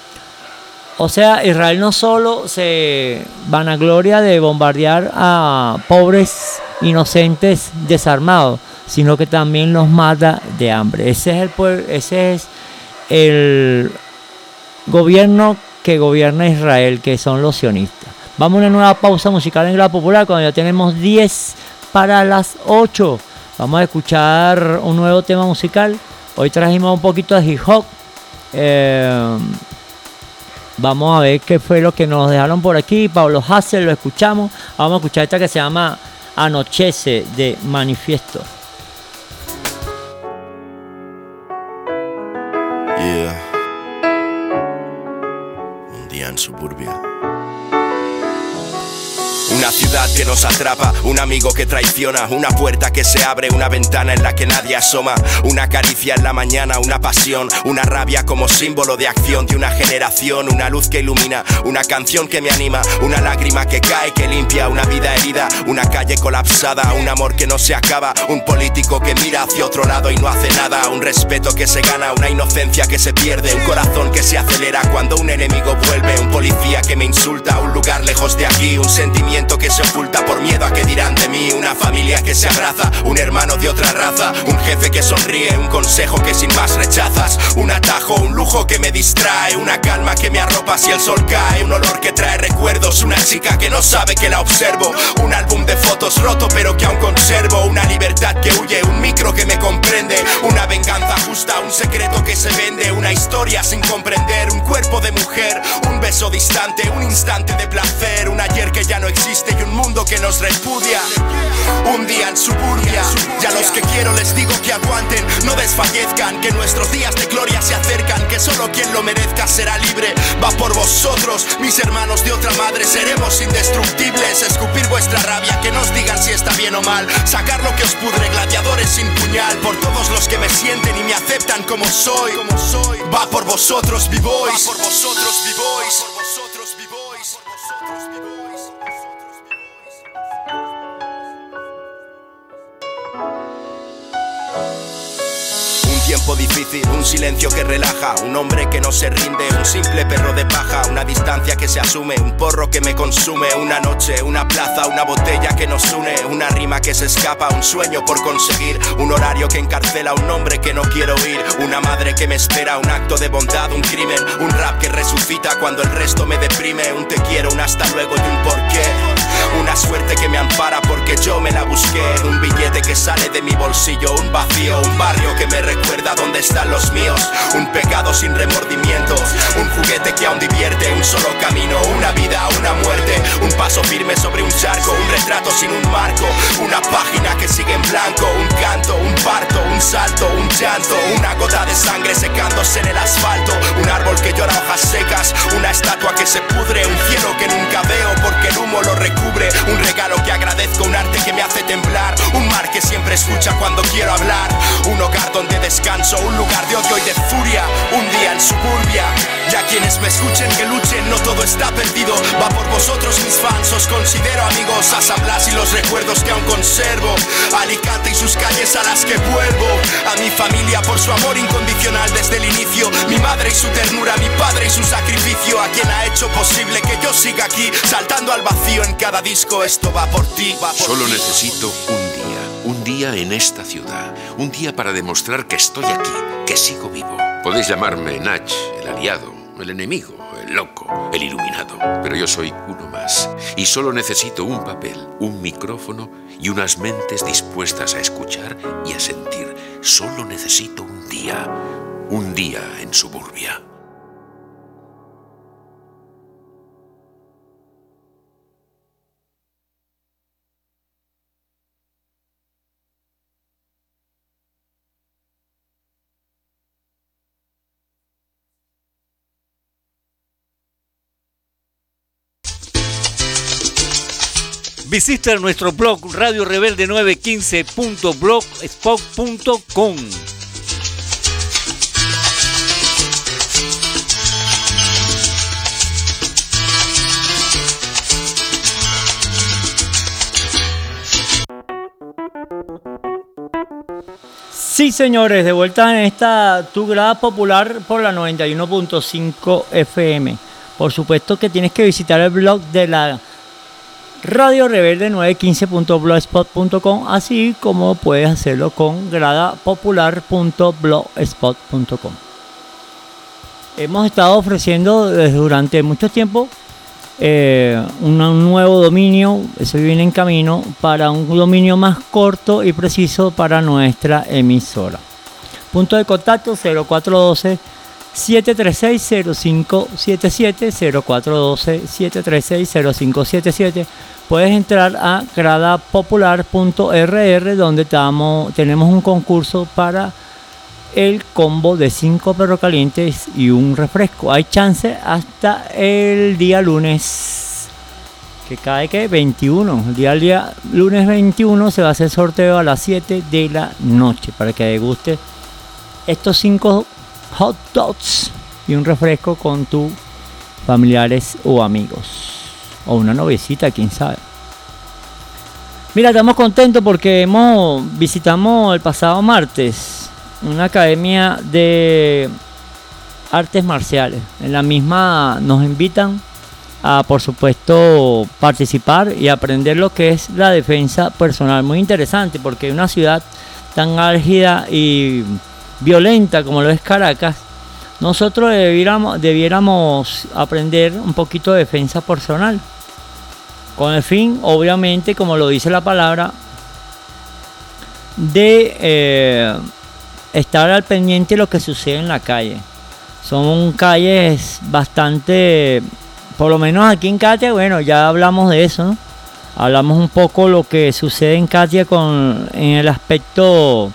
O sea, Israel no solo se vanagloria de bombardear a pobres inocentes desarmados, sino que también los mata de hambre. Ese es el pueblo, ese es el gobierno que gobierna Israel, que son los sionistas. Vamos a una nueva pausa musical en la popular cuando ya tenemos diez para las ocho. Vamos a escuchar un nuevo tema musical. Hoy trajimos un poquito de hip hop. Eh, vamos a ver qué fue lo que nos dejaron por aquí. Pablo Hassel, lo escuchamos. Vamos a escuchar esta que se llama Anochece, de Manifiesto. Yeah. Un día en suburbia. Una ciudad que nos atrapa, un amigo que traiciona, una puerta que se abre, una ventana en la que nadie asoma, una caricia en la mañana, una pasión, una rabia como símbolo de acción de una generación, una luz que ilumina, una canción que me anima, una lágrima que cae, que limpia, una vida herida, una calle colapsada, un amor que no se acaba, un político que mira hacia otro lado y no hace nada, un respeto que se gana, una inocencia que se pierde, un corazón que se acelera cuando un enemigo vuelve, un policía que me insulta, un lugar lejos de aquí, un sentimiento que se oculta por miedo a que dirán de mí, una familia que se abraza, un hermano de otra raza, un jefe que sonríe, un consejo que sin más rechazas, un atajo, un lujo que me distrae, una calma que me arropa si el sol cae, un olor que trae recuerdos, una chica que no sabe que la observo, un álbum de fotos roto pero que aún conservo, una libertad que huye, un micro que me comprende, una venganza justa, un secreto que se vende, una historia sin comprender, un cuerpo de mujer, un beso distante, un instante de placer, un ayer que ya no existe y un mundo que nos repudia, un día en suburbia, y a los que quiero les digo que aguanten, no desfallezcan, que nuestros días de gloria se acercan, que solo quien lo merezca será libre, va por vosotros, mis hermanos de otra madre, seremos indestructibles, escupir vuestra rabia, que nos digan si está bien o mal, sacar lo que os pudre, gladiadores sin puñal, por todos los que me sienten y me aceptan como soy, como soy, va por vosotros, B-Boys, va por vosotros, B-Boys, por vosotros, B-Boys, por vosotros, B-Boys. Tiempo difícil, un silencio que relaja, un hombre que no se rinde, un simple perro de paja, una distancia que se asume, un porro que me consume, una noche, una plaza, una botella que nos une, una rima que se escapa, un sueño por conseguir, un horario que encarcela, un nombre que no quiero oír, una madre que me espera, un acto de bondad, un crimen, un rap que resucita cuando el resto me deprime, un te quiero, un hasta luego y un porqué, una suerte que me ampara porque yo me la busqué, un billete que sale de mi bolsillo, un vacío, un barrio que me recuerda dónde están los míos, un pecado sin remordimientos, un juguete que aún divierte, un solo camino, una vida, una muerte, un paso firme sobre un charco, un retrato sin un marco, una página que sigue en blanco, un canto, un parto, un salto, un llanto, una gota de sangre secándose en el asfalto, un árbol que llora hojas secas, una estatua que se pudre, un cielo que nunca veo porque el humo lo recubre, un regalo que agradezco, un arte que me hace temblar, un mar que siempre escucha cuando quiero hablar, un hogar donde descanso, un lugar de odio y de furia, un día en suburbia, y a quienes me escuchen que luchen, no todo está perdido, va por vosotros mis fans, os considero amigos, a San Blas y los recuerdos que aún conservo, a Alicante y sus calles a las que vuelvo, a mi familia por su amor incondicional desde el inicio, mi madre y su ternura, mi padre y su sacrificio, a quien ha hecho posible que yo siga aquí, saltando al vacío en cada disco, esto va por ti, va por Solo ti. necesito un día. Un día en esta ciudad, un día para demostrar que estoy aquí, que sigo vivo. Podéis llamarme Nach, el aliado, el enemigo, el loco, el iluminado, pero yo soy uno más. Y solo necesito un papel, un micrófono y unas mentes dispuestas a escuchar y a sentir. Solo necesito un día, un día en suburbia. Visita nuestro blog radio rebelde nueve quince punto blogspot punto com. Sí, señores, de vuelta en esta tu grada popular por la noventa y uno punto cinco F M. Por supuesto que tienes que visitar el blog de la Radio Rebelde nueve quince punto blogspot punto com, así como puedes hacerlo con gradapopular punto blogspot punto com. Hemos estado ofreciendo desde durante mucho tiempo eh, un nuevo dominio, eso viene en camino, para un dominio más corto y preciso para nuestra emisora. Punto de contacto cero cuatro uno dos, siete tres seis, cero cinco siete siete, cero cuatro uno dos, siete tres seis, cero cinco siete siete. Puedes entrar a gradapopular punto r r, donde tamo, tenemos un concurso para el combo de cinco perros calientes y un refresco. Hay chance hasta el día lunes que cae que veintiuno, el día, el día lunes veintiuno se va a hacer sorteo a las siete de la noche para que deguste estos cinco hot dogs y un refresco con tus familiares o amigos o una noviecita, quién sabe. Mira, estamos contentos porque hemos visitamos el pasado martes una academia de artes marciales. En la misma nos invitan a, por supuesto, participar y aprender lo que es la defensa personal. Muy interesante porque una ciudad tan álgida y violenta como lo es Caracas, nosotros debiéramos, debiéramos aprender un poquito de defensa personal. Con el fin, obviamente, como lo dice la palabra, de eh, estar al pendiente de lo que sucede en la calle. Son calles bastante, por lo menos aquí en Catia, bueno, ya hablamos de eso, ¿no? Hablamos un poco lo que sucede en Catia con, en el aspecto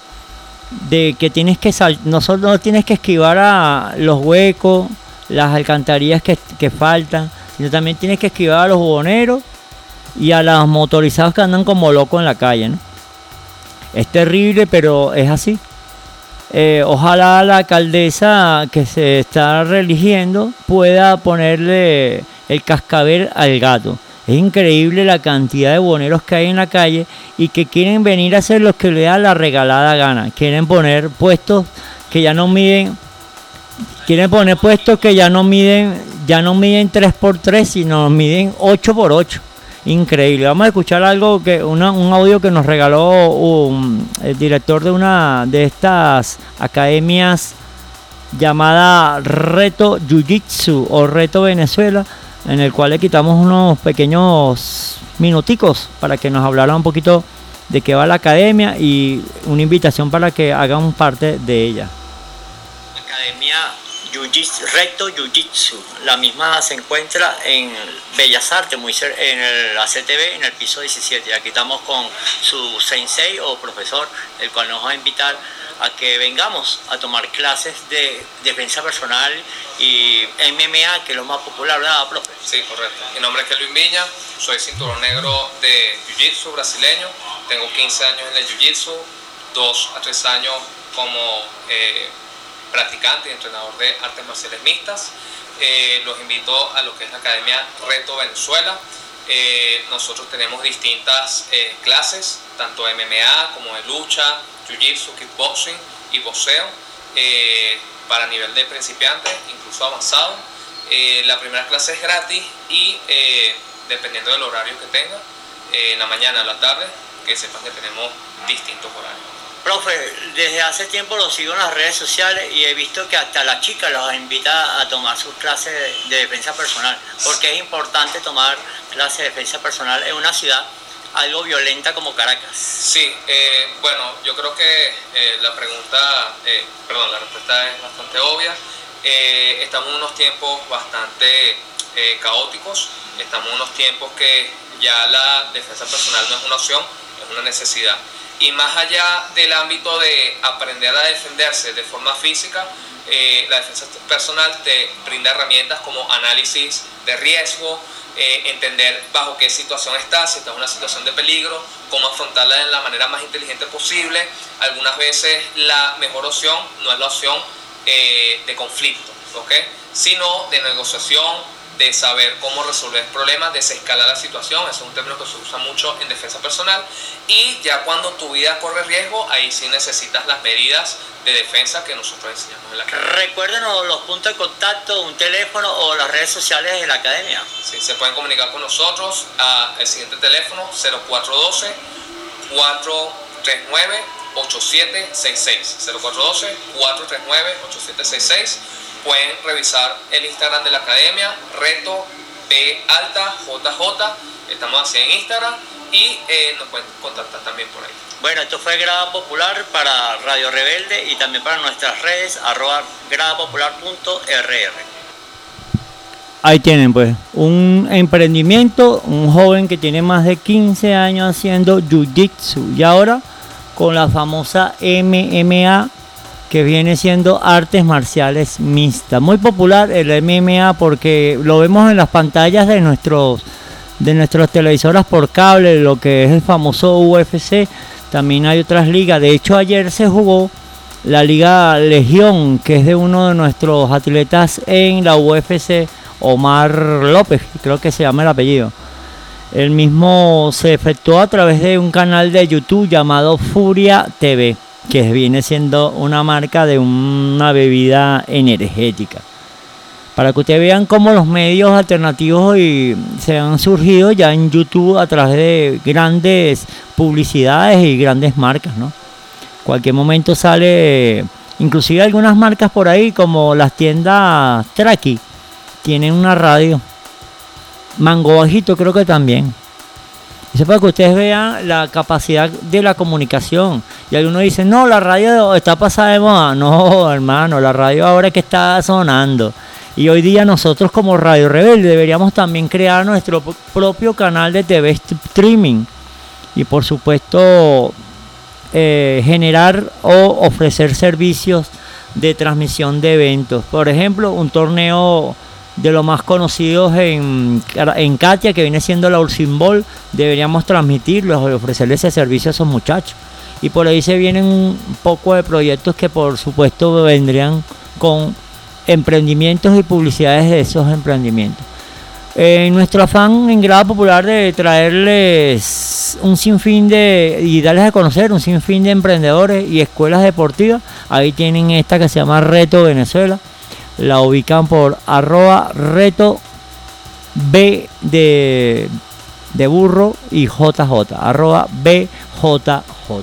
de que tienes que sal, no solo tienes que esquivar a los huecos, las alcantarillas que, que faltan, sino también tienes que esquivar a los buhoneros y a los motorizados que andan como locos en la calle, ¿no? Es terrible, pero es así. Eh, ojalá la alcaldesa que se está reeligiendo pueda ponerle el cascabel al gato. Es increíble la cantidad de buhoneros que hay en la calle y que quieren venir a hacer lo que le da la regalada gana. Quieren poner puestos que ya no miden, quieren poner puestos que ya no miden, ya no miden tres por tres, sino miden ocho por ocho. Increíble. Vamos a escuchar algo que una, un audio que nos regaló un, el director de una de estas academias llamada Reto Jiu-Jitsu o Reto Venezuela, en el cual le quitamos unos pequeños minuticos para que nos hablara un poquito de qué va la academia y una invitación para que hagan parte de ella. Academia Jiu-Jitsu, Reto Jiu-Jitsu. La misma se encuentra en Bellas Artes, muy cerca, en el A C T V, en el piso diecisiete. Aquí estamos con su sensei o profesor, el cual nos va a invitar a que vengamos a tomar clases de defensa personal y M M A, que es lo más popular, ¿verdad, profe? Sí, correcto. Mi nombre es Kelvin Viña, soy cinturón negro de Jiu-Jitsu brasileño. Tengo quince años en el Jiu-Jitsu, dos a tres años como eh, practicante y entrenador de artes marciales mixtas. Eh, los invito a lo que es la Academia Reto Venezuela. Eh, nosotros tenemos distintas eh, clases, tanto de M M A como de lucha, Jiu-Jitsu, kickboxing y boxeo, eh, para nivel de principiante, incluso avanzado. Eh, la primera clase es gratis y eh, dependiendo del horario que tenga, eh, en la mañana, en la tarde, que sepan que tenemos distintos horarios. Profe, desde hace tiempo lo sigo en las redes sociales y he visto que hasta la chica los invita a tomar sus clases de, de defensa personal, porque es importante tomar clases de defensa personal en una ciudad algo violenta como Caracas. Sí, eh, bueno, yo creo que eh, la pregunta, eh, perdón, la respuesta es bastante obvia. Eh, estamos en unos tiempos bastante eh, caóticos, estamos en unos tiempos que ya la defensa personal no es una opción, es una necesidad. Y más allá del ámbito de aprender a defenderse de forma física, eh, la defensa personal te brinda herramientas como análisis de riesgo, eh, entender bajo qué situación estás, si estás en una situación de peligro, cómo afrontarla de la manera más inteligente posible. Algunas veces la mejor opción no es la opción eh, de conflicto, ¿ok?, sino de negociación, de saber cómo resolver problemas, desescalar la situación. Ese es un término que se usa mucho en defensa personal. Y ya cuando tu vida corre riesgo, ahí sí necesitas las medidas de defensa que nosotros enseñamos en la academia. Recuérdenos los puntos de contacto, un teléfono o las redes sociales de la academia. Sí, se pueden comunicar con nosotros al siguiente teléfono: cero cuatro uno dos, cuatro tres nueve, ocho siete seis seis. cero cuatro uno dos, cuatro tres nueve, ocho siete seis seis. Pueden revisar el Instagram de la academia, Reto B Alta J J. Estamos así en Instagram y eh, nos pueden contactar también por ahí. Bueno, esto fue Grada Popular para Radio Rebelde y también para nuestras redes, arroba gradapopular punto r r. Ahí tienen pues un emprendimiento, un joven que tiene más de quince años haciendo Jiu-Jitsu y ahora con la famosa M M A, que viene siendo artes marciales mixtas. Muy popular el M M A porque lo vemos en las pantallas de nuestros de nuestras televisoras por cable, lo que es el famoso U F C. También hay otras ligas. De hecho, ayer se jugó la Liga Legión, que es de uno de nuestros atletas en la U F C, Omar López, creo que se llama el apellido. El mismo se efectuó a través de un canal de YouTube llamado Furia T V, que viene siendo una marca de una bebida energética. Para que ustedes vean cómo los medios alternativos y se han surgido ya en YouTube a través de grandes publicidades y grandes marcas, ¿no? Cualquier momento sale, inclusive algunas marcas por ahí como las tiendas Traki, tienen una radio. Mango Bajito creo que también. Eso para que ustedes vean la capacidad de la comunicación. Y algunos dicen, no, la radio está pasada de moda. No, hermano, la radio ahora es que está sonando. Y hoy día nosotros como Radio Rebelde deberíamos también crear nuestro propio canal de T V streaming. Y por supuesto eh, generar o ofrecer servicios de transmisión de eventos. Por ejemplo, un torneo de los más conocidos en, en Katia, que viene siendo la Ulsin Ball, deberíamos transmitirlos y ofrecerles ese servicio a esos muchachos. Y por ahí se vienen un poco de proyectos que por supuesto vendrían con emprendimientos y publicidades de esos emprendimientos. En nuestro afán en Grada Popular de traerles un sinfín de y darles a conocer un sinfín de emprendedores y escuelas deportivas, ahí tienen esta que se llama Reto Venezuela. La ubican por arroba reto B de, de burro y J J, arroba B J J.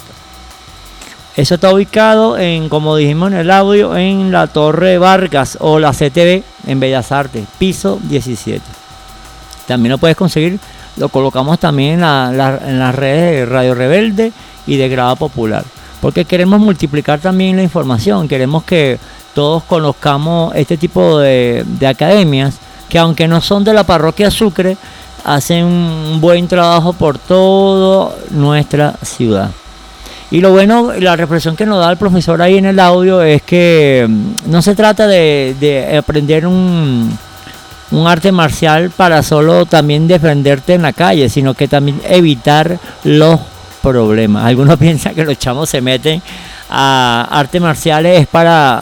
Eso está ubicado en, como dijimos en el audio, en la Torre Vargas o la C T V en Bellas Artes, piso diecisiete. También lo puedes conseguir, lo colocamos también en, la, la, en las redes de Radio Rebelde y de Grada Popular, porque queremos multiplicar también la información, queremos que todos conozcamos este tipo de, de academias que, aunque no son de la parroquia Sucre, hacen un buen trabajo por toda nuestra ciudad. Y lo bueno, la reflexión que nos da el profesor ahí en el audio es que no se trata de, de aprender un, un arte marcial para solo también defenderte en la calle, sino que también evitar los problemas. Algunos piensan que los chamos se meten a artes marciales es para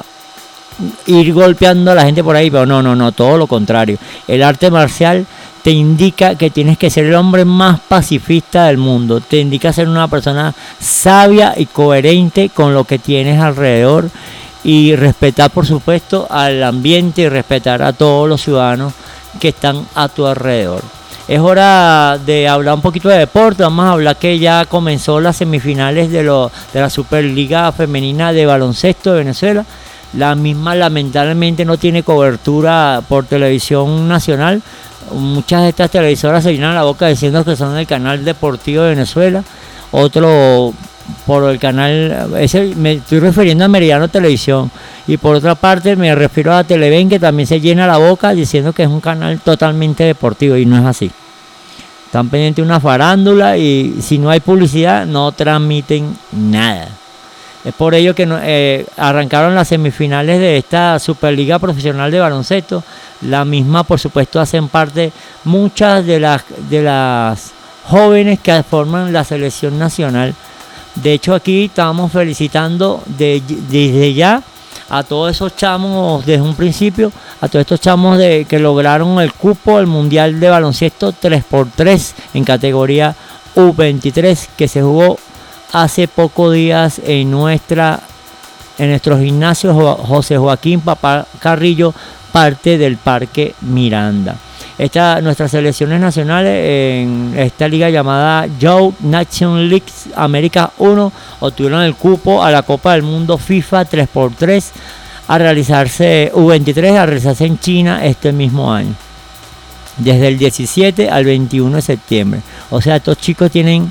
ir golpeando a la gente por ahí, pero no, no, no, todo lo contrario. El arte marcial te indica que tienes que ser el hombre más pacifista del mundo, te indica ser una persona sabia y coherente con lo que tienes alrededor y respetar, por supuesto, al ambiente y respetar a todos los ciudadanos que están a tu alrededor. Es hora de hablar un poquito de deporte. Vamos a hablar que ya comenzó las semifinales de, lo, de la Superliga Femenina de Baloncesto de Venezuela. La misma lamentablemente no tiene cobertura por televisión nacional. Muchas de estas televisoras se llenan la boca diciendo que son del canal deportivo de Venezuela. Otro por el canal, ese me estoy refiriendo a Meridiano Televisión. Y por otra parte me refiero a Televen, que también se llena la boca diciendo que es un canal totalmente deportivo, y no es así. Están pendientes de una farándula y si no hay publicidad no transmiten nada. Es por ello que eh, arrancaron las semifinales de esta Superliga Profesional de Baloncesto. La misma, por supuesto, hacen parte muchas de las, de las jóvenes que forman la selección nacional. De hecho, aquí estamos felicitando de, desde ya a todos esos chamos desde un principio, a todos estos chamos de, que lograron el cupo al Mundial de Baloncesto tres por tres en categoría U veintitrés, que se jugó hace pocos días en nuestra en nuestro gimnasio José Joaquín Papá Carrillo, parte del Parque Miranda. Esta, nuestras selecciones nacionales en esta liga llamada Joe Nation League América uno obtuvieron el cupo a la Copa del Mundo FIFA tres por tres a realizarse U veintitrés a realizarse en China este mismo año, desde el diecisiete al veintiuno de septiembre. O sea, estos chicos tienen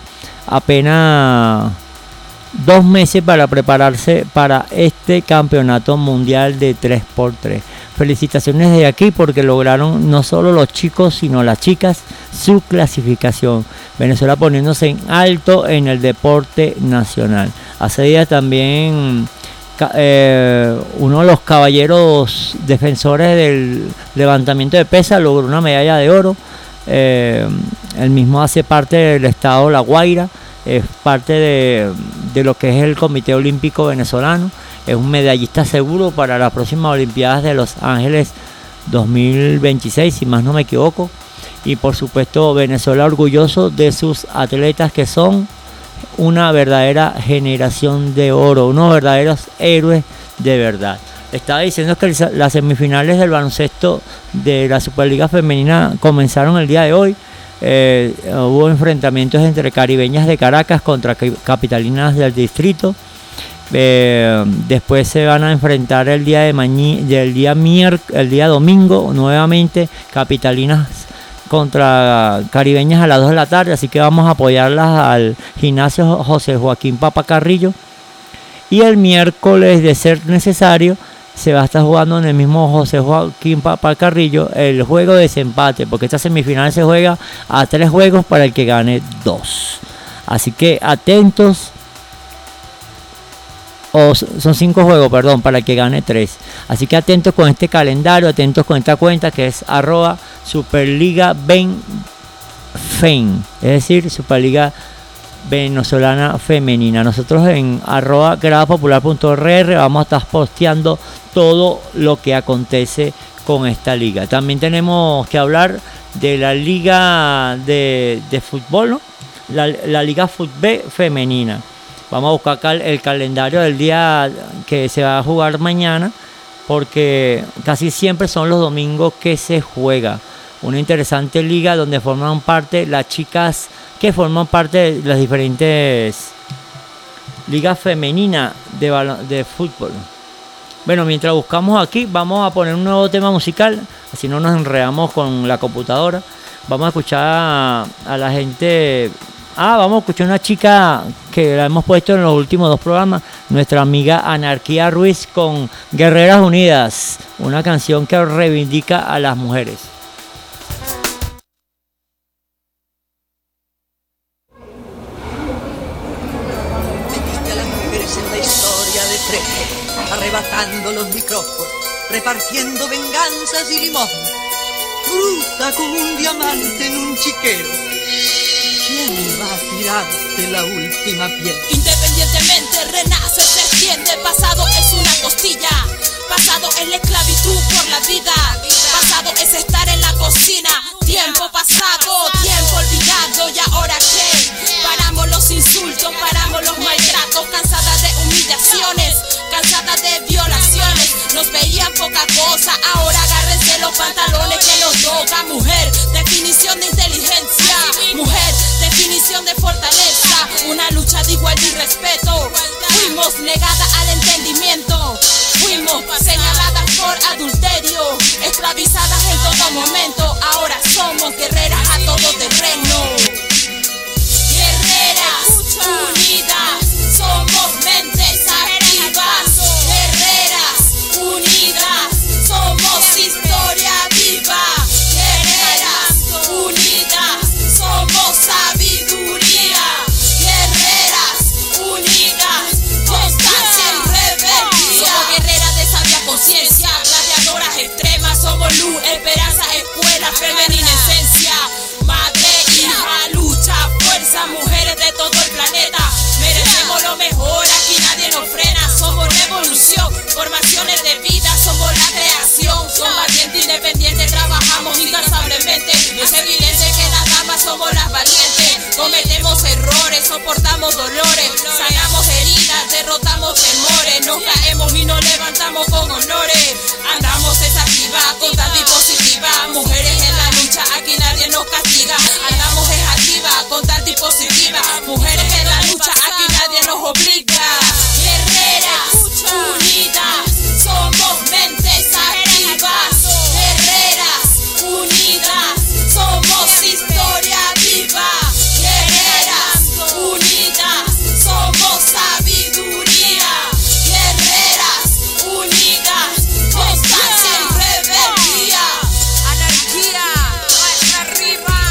apenas dos meses para prepararse para este campeonato mundial de tres por tres. Felicitaciones de aquí porque lograron no solo los chicos sino las chicas su clasificación. Venezuela poniéndose en alto en el deporte nacional. Hace días también eh, uno de los caballeros defensores del levantamiento de pesas logró una medalla de oro. Eh, el mismo hace parte del estado La Guaira, es parte de, de lo que es el Comité Olímpico Venezolano, es un medallista seguro para las próximas Olimpiadas de Los Ángeles dos mil veintiséis, si más no me equivoco. Y por supuesto Venezuela orgulloso de sus atletas, que son una verdadera generación de oro, unos verdaderos héroes de verdad. Estaba diciendo que las semifinales del baloncesto de la Superliga Femenina comenzaron el día de hoy. Eh, hubo enfrentamientos entre caribeñas de Caracas contra capitalinas del distrito. Eh, después se van a enfrentar el día de mañana, del día miércoles, el día domingo, nuevamente capitalinas contra caribeñas a las dos de la tarde, así que vamos a apoyarlas al gimnasio José Joaquín Papa Carrillo. Y el miércoles, de ser necesario, se va a estar jugando en el mismo José Joaquín Papa Carrillo el juego de desempate, porque esta semifinal se juega a tres juegos para el que gane dos. Así que atentos. O son cinco juegos, perdón, para el que gane tres. Así que atentos con este calendario, atentos con esta cuenta que es arroba Superliga Ben Fen, es decir, Superliga Venezolana Femenina. Nosotros en arroba gradapopular punto r r vamos a estar posteando todo lo que acontece con esta liga. También tenemos que hablar de la liga de, de fútbol, ¿no? La, la liga fútbol femenina. Vamos a buscar acá el calendario del día que se va a jugar mañana, porque casi siempre son los domingos que se juega. Una interesante liga donde forman parte las chicas que forman parte de las diferentes ligas femeninas de, de fútbol. Bueno, mientras buscamos aquí, vamos a poner un nuevo tema musical, así no nos enredamos con la computadora. Vamos a escuchar a, a la gente... Ah, vamos a escuchar una chica que la hemos puesto en los últimos dos programas, nuestra amiga Anarquía Ruiz con Guerreras Unidas, una canción que reivindica a las mujeres. Metiste a las mujeres en la historia de frente, arrebatando los micrófonos, repartiendo venganzas y limosnas, bruta como un diamante en un chiquero. ¿Quién va a tirarte la última piel? Independientemente renace, se extiende. Pasado es una costilla, pasado es la esclavitud por la vida, pasado es estar en la cocina. Tiempo pasado, tiempo olvidado. ¿Y ahora qué? Paramos los insultos, paramos los maltratos. Cansadas de humillaciones, cansadas de violaciones. Nos veían poca cosa, ahora agárrense los pantalones que nos toca. Mujer, definición de inteligencia. Mujer, definición de fortaleza. Una lucha de igualdad y respeto. Fuimos negadas al entendimiento. Fuimos señaladas por adulterio, esclavizadas en todo momento. Ahora somos guerreras a todo terreno. Guerreras unidas, somos mentes activas. Guerreras unidas, somos historia viva. Guerreras unidas, somos sabiduría. Guerreras unidas, constancia y rebeldía. Somos guerreras de sabia conciencia, gladiadoras extremas. Somos luz, esperanza, escuela femenina esencia. Madre, hija, lucha, fuerza, mujeres de todo el planeta. Merecemos lo mejor, aquí nadie nos frena. Somos revolución, formaciones de vida, somos la creación. Son valientes, independientes, trabajamos incansablemente. Es evidente que las damas somos las valientes. Cometemos errores, soportamos dolores, sanamos heridas, derrotamos temores. Nos caemos y nos levantamos con honores. Andamos desactivadas, constante y positiva. Mujeres en la lucha, aquí nadie nos castiga. Andamos es activa, constante y positiva. Mujeres en la lucha, aquí nadie nos obliga. Guerreras unidas, somos mentes activas. Guerreras unidas, somos historia viva. Guerreras unidas, somos sabiduría. Guerreras unidas, constancia y rebeldía. Anarquía, más arriba.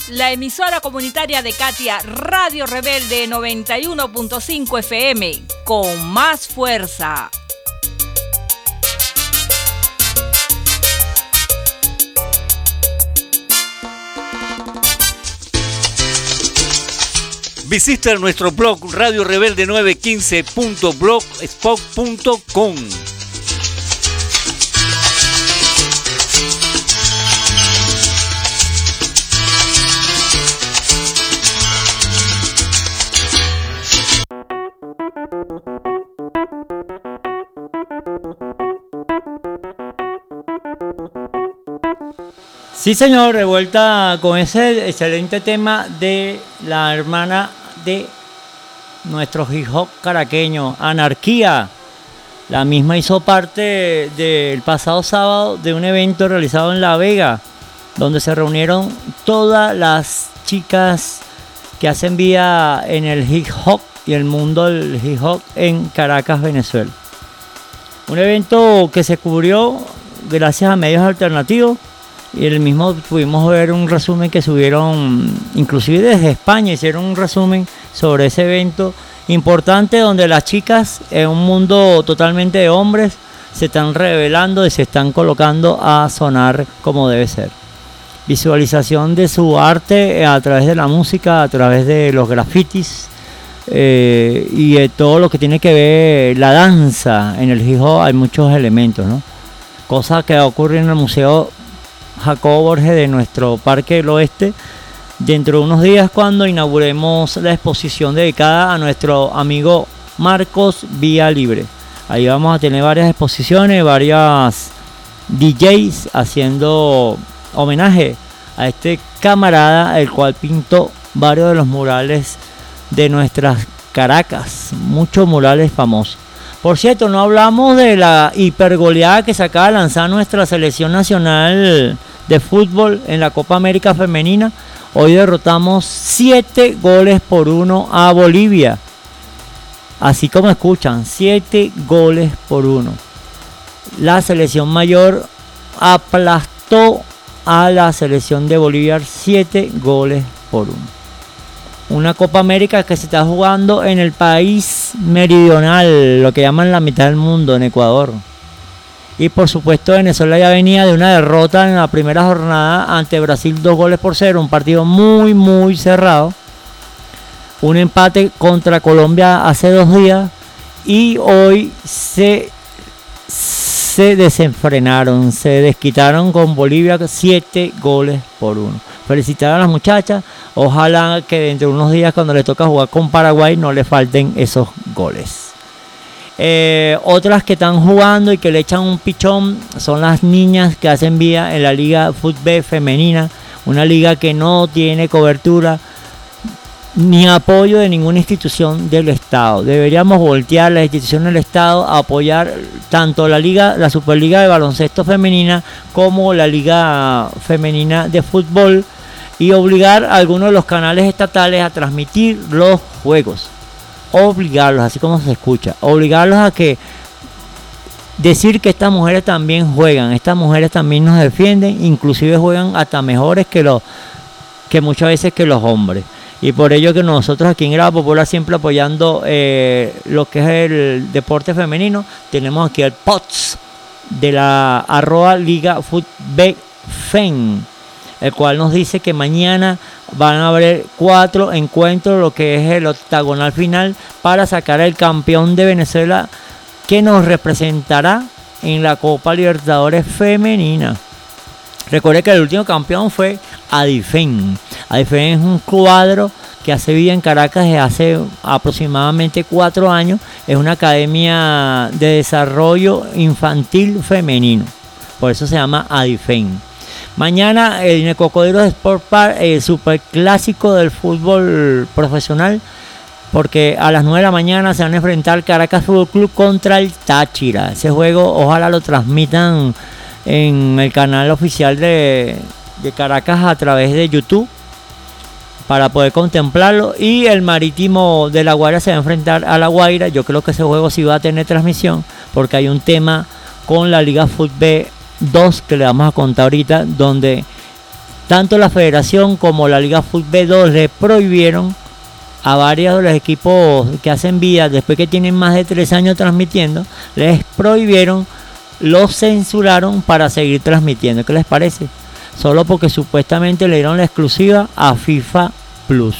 la emisora comunitaria de Katia, Radio Rebelde noventa y uno punto cinco F M, con más fuerza. Visita nuestro blog radio rebelde novecientos quince punto blogspot punto com. Sí, señor, de vuelta con ese excelente tema de la hermana de nuestro hip hop caraqueño, Anarquía. La misma hizo parte del pasado sábado de un evento realizado en La Vega, donde se reunieron todas las chicas que hacen vida en el hip hop y el mundo del hip hop en Caracas, Venezuela. Un evento que se cubrió gracias a medios alternativos. Y el mismo pudimos ver un resumen que subieron, inclusive desde España, hicieron un resumen sobre ese evento importante donde las chicas en un mundo totalmente de hombres se están revelando y se están colocando a sonar como debe ser. Visualización de su arte a través de la música, a través de los grafitis eh, y de todo lo que tiene que ver la danza. En el hip hop hay muchos elementos, ¿no? Cosa que ocurre en el Museo Jacobo Borges de nuestro Parque del Oeste dentro de unos días, cuando inauguremos la exposición dedicada a nuestro amigo Marcos Vía Libre. Ahí vamos a tener varias exposiciones, varias D Js haciendo homenaje a este camarada, el cual pintó varios de los murales de nuestras Caracas, muchos murales famosos. Por cierto, no hablamos de la hipergoleada que se acaba de lanzar nuestra selección nacional de fútbol en la Copa América Femenina. Hoy derrotamos siete goles por uno a Bolivia. Así como escuchan, siete goles por uno. La selección mayor aplastó a la selección de Bolivia siete goles por uno. Una Copa América que se está jugando en el país meridional, lo que llaman la mitad del mundo, en Ecuador. Y por supuesto Venezuela ya venía de una derrota en la primera jornada ante Brasil, dos goles por cero, un partido muy muy cerrado. Un empate contra Colombia hace dos días y hoy se, se desenfrenaron, se desquitaron con Bolivia, siete goles por uno. Felicitar a las muchachas, ojalá que dentro de unos días, cuando les toca jugar con Paraguay, no les falten esos goles. Eh, otras que están jugando y que le echan un pichón son las niñas que hacen vida en la Liga Fútbol Femenina, una liga que no tiene cobertura ni apoyo de ninguna institución del Estado. Deberíamos voltear las instituciones del Estado a apoyar tanto la liga, la Superliga de Baloncesto Femenina, como la Liga Femenina de Fútbol, y obligar a algunos de los canales estatales a transmitir los juegos. Obligarlos, así como se escucha, obligarlos a que decir que estas mujeres también juegan, estas mujeres también nos defienden, inclusive juegan hasta mejores que los que muchas veces que los hombres. Y por ello que nosotros aquí en Grada Popular, siempre apoyando eh, lo que es el deporte femenino, tenemos aquí el P O T S de la arroba Liga Fútbol Fem, el cual nos dice que mañana van a haber cuatro encuentros, lo que es el octagonal final, para sacar al campeón de Venezuela que nos representará en la Copa Libertadores Femenina. Recuerde que el último campeón fue Adifen. Adifen es un cuadro que hace vida en Caracas desde hace aproximadamente cuatro años. Es una academia de desarrollo infantil femenino. Por eso se llama Adifen. Mañana en el Cocodrilo Sport Park, el superclásico del fútbol profesional, porque a las nueve de la mañana se van a enfrentar Caracas Fútbol Club contra el Táchira. Ese juego ojalá lo transmitan en el canal oficial de, de Caracas a través de YouTube para poder contemplarlo. Y el Marítimo de La Guaira se va a enfrentar a La Guaira. Yo creo que ese juego sí va a tener transmisión, porque hay un tema con la Liga Fútbol dos que le vamos a contar ahorita, donde tanto la federación como la Liga Fútbol B dos le prohibieron a varios de los equipos que hacen vida, después que tienen más de tres años transmitiendo, les prohibieron, los censuraron para seguir transmitiendo. ¿Qué les parece? Solo porque supuestamente le dieron la exclusiva a FIFA Plus.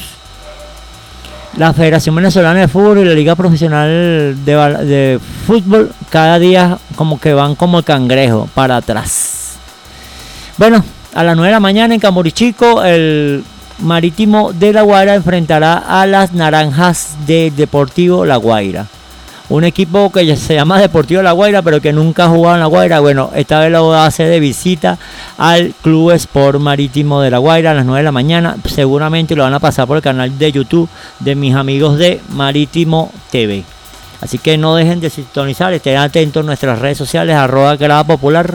La Federación Venezolana de Fútbol y la Liga Profesional de, de Fútbol cada día como que van como el cangrejo para atrás. Bueno, a las nueve de la mañana en Camorichico, el Marítimo de La Guaira enfrentará a las Naranjas de Deportivo La Guaira. Un equipo que se llama Deportivo La Guaira, pero que nunca ha jugado en La Guaira. Bueno, esta vez lo va a hacer de visita al Club Sport Marítimo de La Guaira a las nueve de la mañana. Seguramente lo van a pasar por el canal de YouTube de mis amigos de Marítimo T V. Así que no dejen de sintonizar, estén atentos a nuestras redes sociales, arroba Grada Popular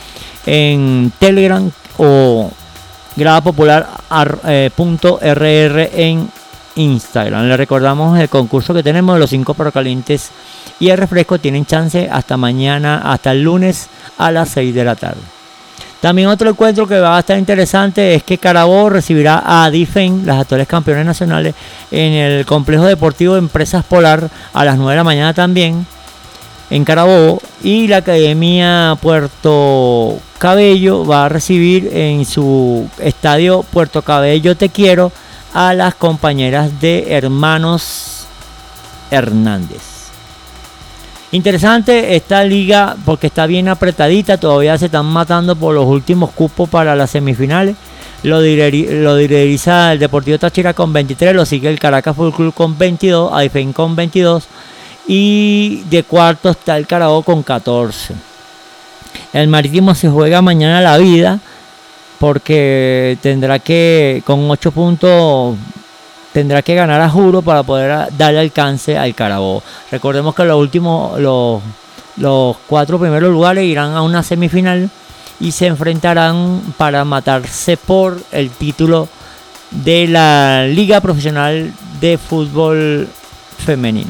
en Telegram o grada popular punto r r en Instagram. Les recordamos el concurso que tenemos de los cinco perrocalientes y el refresco. Tienen chance hasta mañana, hasta el lunes a las seis de la tarde. También otro encuentro que va a estar interesante es que Carabobo recibirá a Difen, las actuales campeones nacionales, en el complejo deportivo de Empresas Polar a las nueve de la mañana también en Carabobo, y la Academia Puerto Cabello va a recibir en su estadio Puerto Cabello Te Quiero a las compañeras de Hermanos Hernández. Interesante esta liga porque está bien apretadita, todavía se están matando por los últimos cupos para las semifinales. Lo, direri, lo lideriza el Deportivo Táchira con veintitrés, lo sigue el Caracas Fútbol Club con veintidós, Aifen con veintidós y de cuarto está el Carabobo con catorce. El Marítimo se juega mañana la vida porque tendrá que, con ocho puntos, tendrá que ganar a juro para poder darle alcance al Carabobo. Recordemos que los últimos, los, los cuatro primeros lugares irán a una semifinal y se enfrentarán para matarse por el título de la Liga Profesional de Fútbol Femenino.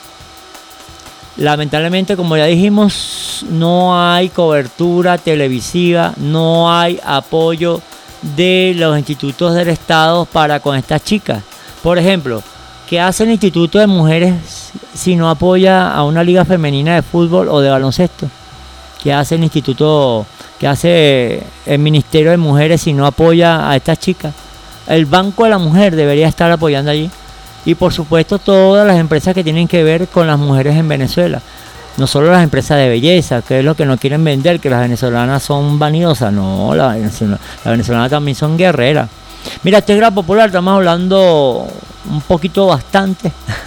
Lamentablemente, como ya dijimos, no hay cobertura televisiva, no hay apoyo de los institutos del Estado para con estas chicas. Por ejemplo, ¿qué hace el Instituto de Mujeres si no apoya a una liga femenina de fútbol o de baloncesto? ¿Qué hace el Instituto, qué hace el Ministerio de Mujeres si no apoya a estas chicas? El Banco de la Mujer debería estar apoyando allí. Y por supuesto todas las empresas que tienen que ver con las mujeres en Venezuela. No solo las empresas de belleza, que es lo que no quieren vender, que las venezolanas son vanidosas. No, las venezolanas, las venezolanas también son guerreras. Mira, este es Grada Popular, estamos hablando un poquito bastante.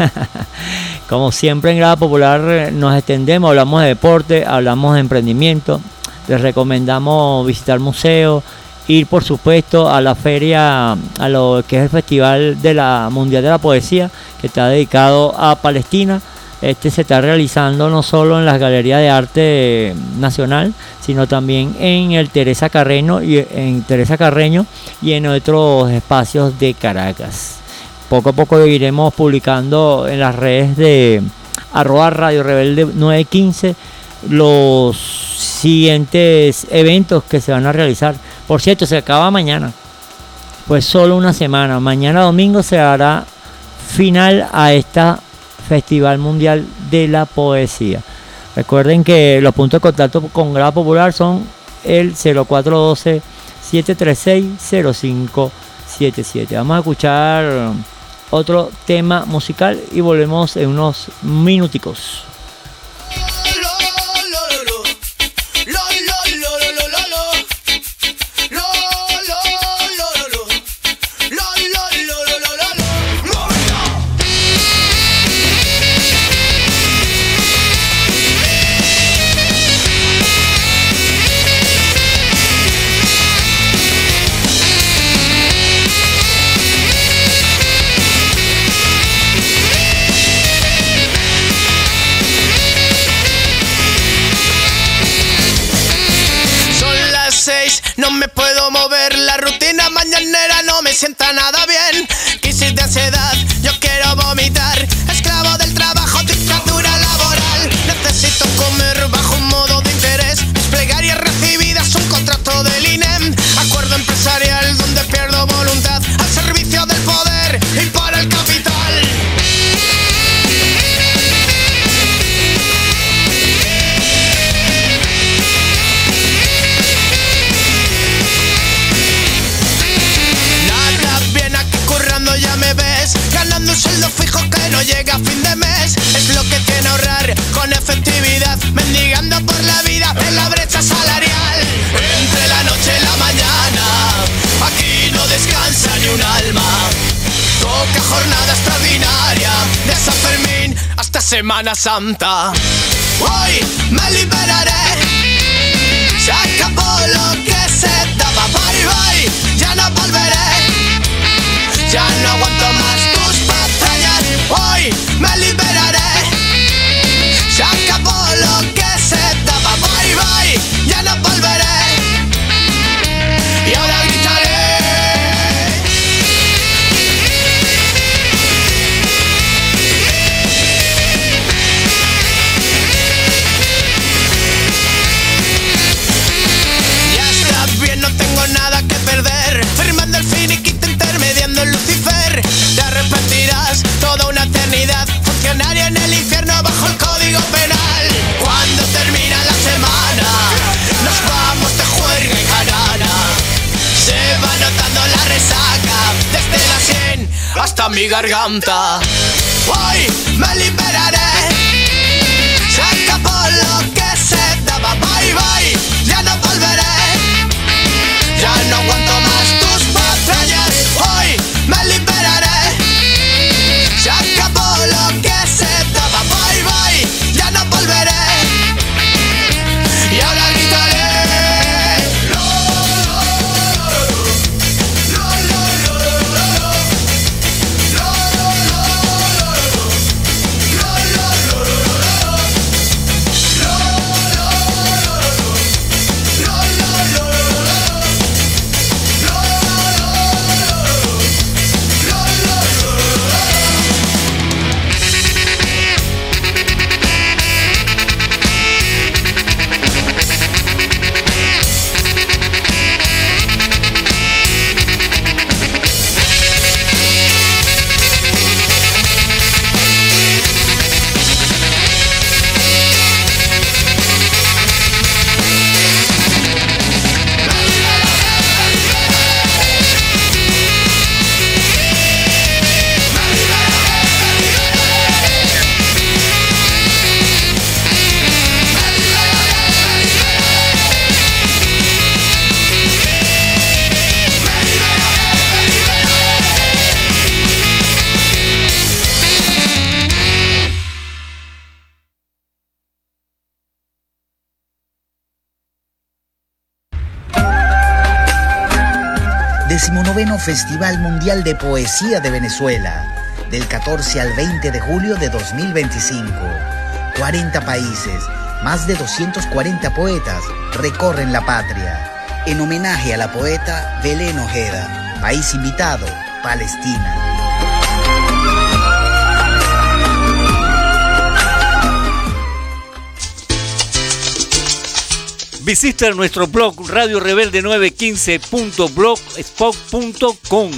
Como siempre en Grada Popular nos extendemos, hablamos de deporte, hablamos de emprendimiento. Les recomendamos visitar museos, ir por supuesto a la feria, a lo que es el Festival de la Mundial de la Poesía, que está dedicado a Palestina. Este se está realizando no solo en las Galerías de Arte Nacional, sino también en el Teresa Carreño y en Teresa Carreño y en otros espacios de Caracas. Poco a poco iremos publicando en las redes de arroba Radio Rebelde nueve quince los siguientes eventos que se van a realizar. Por cierto, se acaba mañana, pues solo una semana. Mañana domingo se hará final a esta Festival Mundial de la Poesía. Recuerden que los puntos de contacto con Grada Popular son el cero cuatro uno dos, siete tres seis, cero cinco siete siete. Vamos a escuchar otro tema musical y volvemos en unos minuticos. No me puedo mover, la rutina mañanera no me sienta nada bien. Crisis de ansiedad, yo quiero vomitar. Esclavo del trabajo, dictadura laboral. Necesito comer bajo un modo de interés. Mis plegarias recibidas, un contrato del I N E M. Acuerdo empresarial donde que en ahorrar con efectividad, mendigando por la vida en la brecha salarial. Entre la noche y la mañana, aquí no descansa ni un alma. Toca jornada extraordinaria, de San Fermín hasta Semana Santa. Hoy me liberaré, se acabó lo que se daba. Bye bye, ya no volveré, ya no aguanto más tus patrañas. Hoy me liberaré, se acabó lo que se daba. Bye bye, ya no volveré, y ahora gritaré. No tengo nada que perder, firmando el finiquito intermediando el Lucifer. Te arrepentirás toda una eternidad, funcionario en el infierno bajo el código penal. Cuando termina la semana, nos vamos de juerga y jarana. Se va notando la resaca, desde la sien hasta mi garganta. Hoy me liberaré, se acabó lo que se daba. Bye bye, ya no volveré, ya no aguanto más tus patrañas. Hoy me liberaré, se acabó lo que se daba. Bye bye, ya no volveré, y ahora gritaré. Decimonoveno Festival Mundial de Poesía de Venezuela, del catorce al veinte de julio de dos mil veinticinco. cuarenta países, más de doscientos cuarenta poetas recorren la patria. En homenaje a la poeta Belén Ojeda, país invitado, Palestina. Visita nuestro blog radio rebelde nueve quince punto blogspot punto com.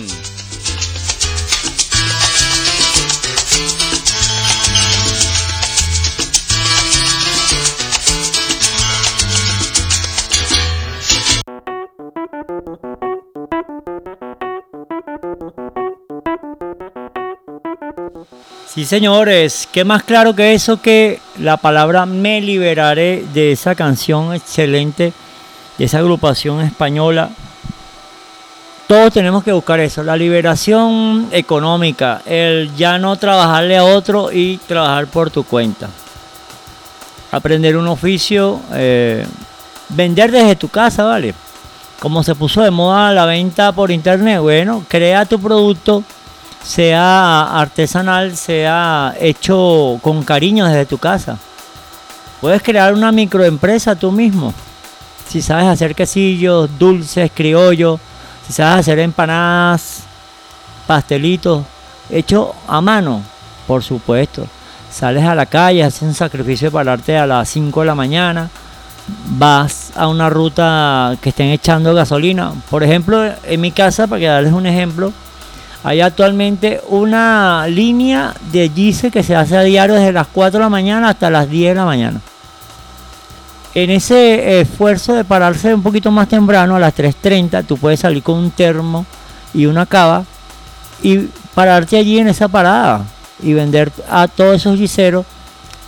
Sí, señores, ¿qué más claro que eso que la palabra me liberaré de esa canción excelente, de esa agrupación española? Todos tenemos que buscar eso, la liberación económica, el ya no trabajarle a otro y trabajar por tu cuenta. Aprender un oficio, eh, vender desde tu casa, ¿vale? Como se puso de moda la venta por internet, bueno, crea tu producto, sea artesanal, sea hecho con cariño desde tu casa. Puedes crear una microempresa tú mismo. Si sabes hacer quesillos, dulces, criollos, si sabes hacer empanadas, pastelitos, hechos a mano, por supuesto. Sales a la calle, haces un sacrificio de pararte a las cinco de la mañana, vas a una ruta que estén echando gasolina. Por ejemplo, en mi casa, para que darles un ejemplo, hay actualmente una línea de Gise que se hace a diario desde las cuatro de la mañana hasta las diez de la mañana. En ese esfuerzo de pararse un poquito más temprano, a las tres treinta, tú puedes salir con un termo y una cava y pararte allí en esa parada y vender a todos esos giseros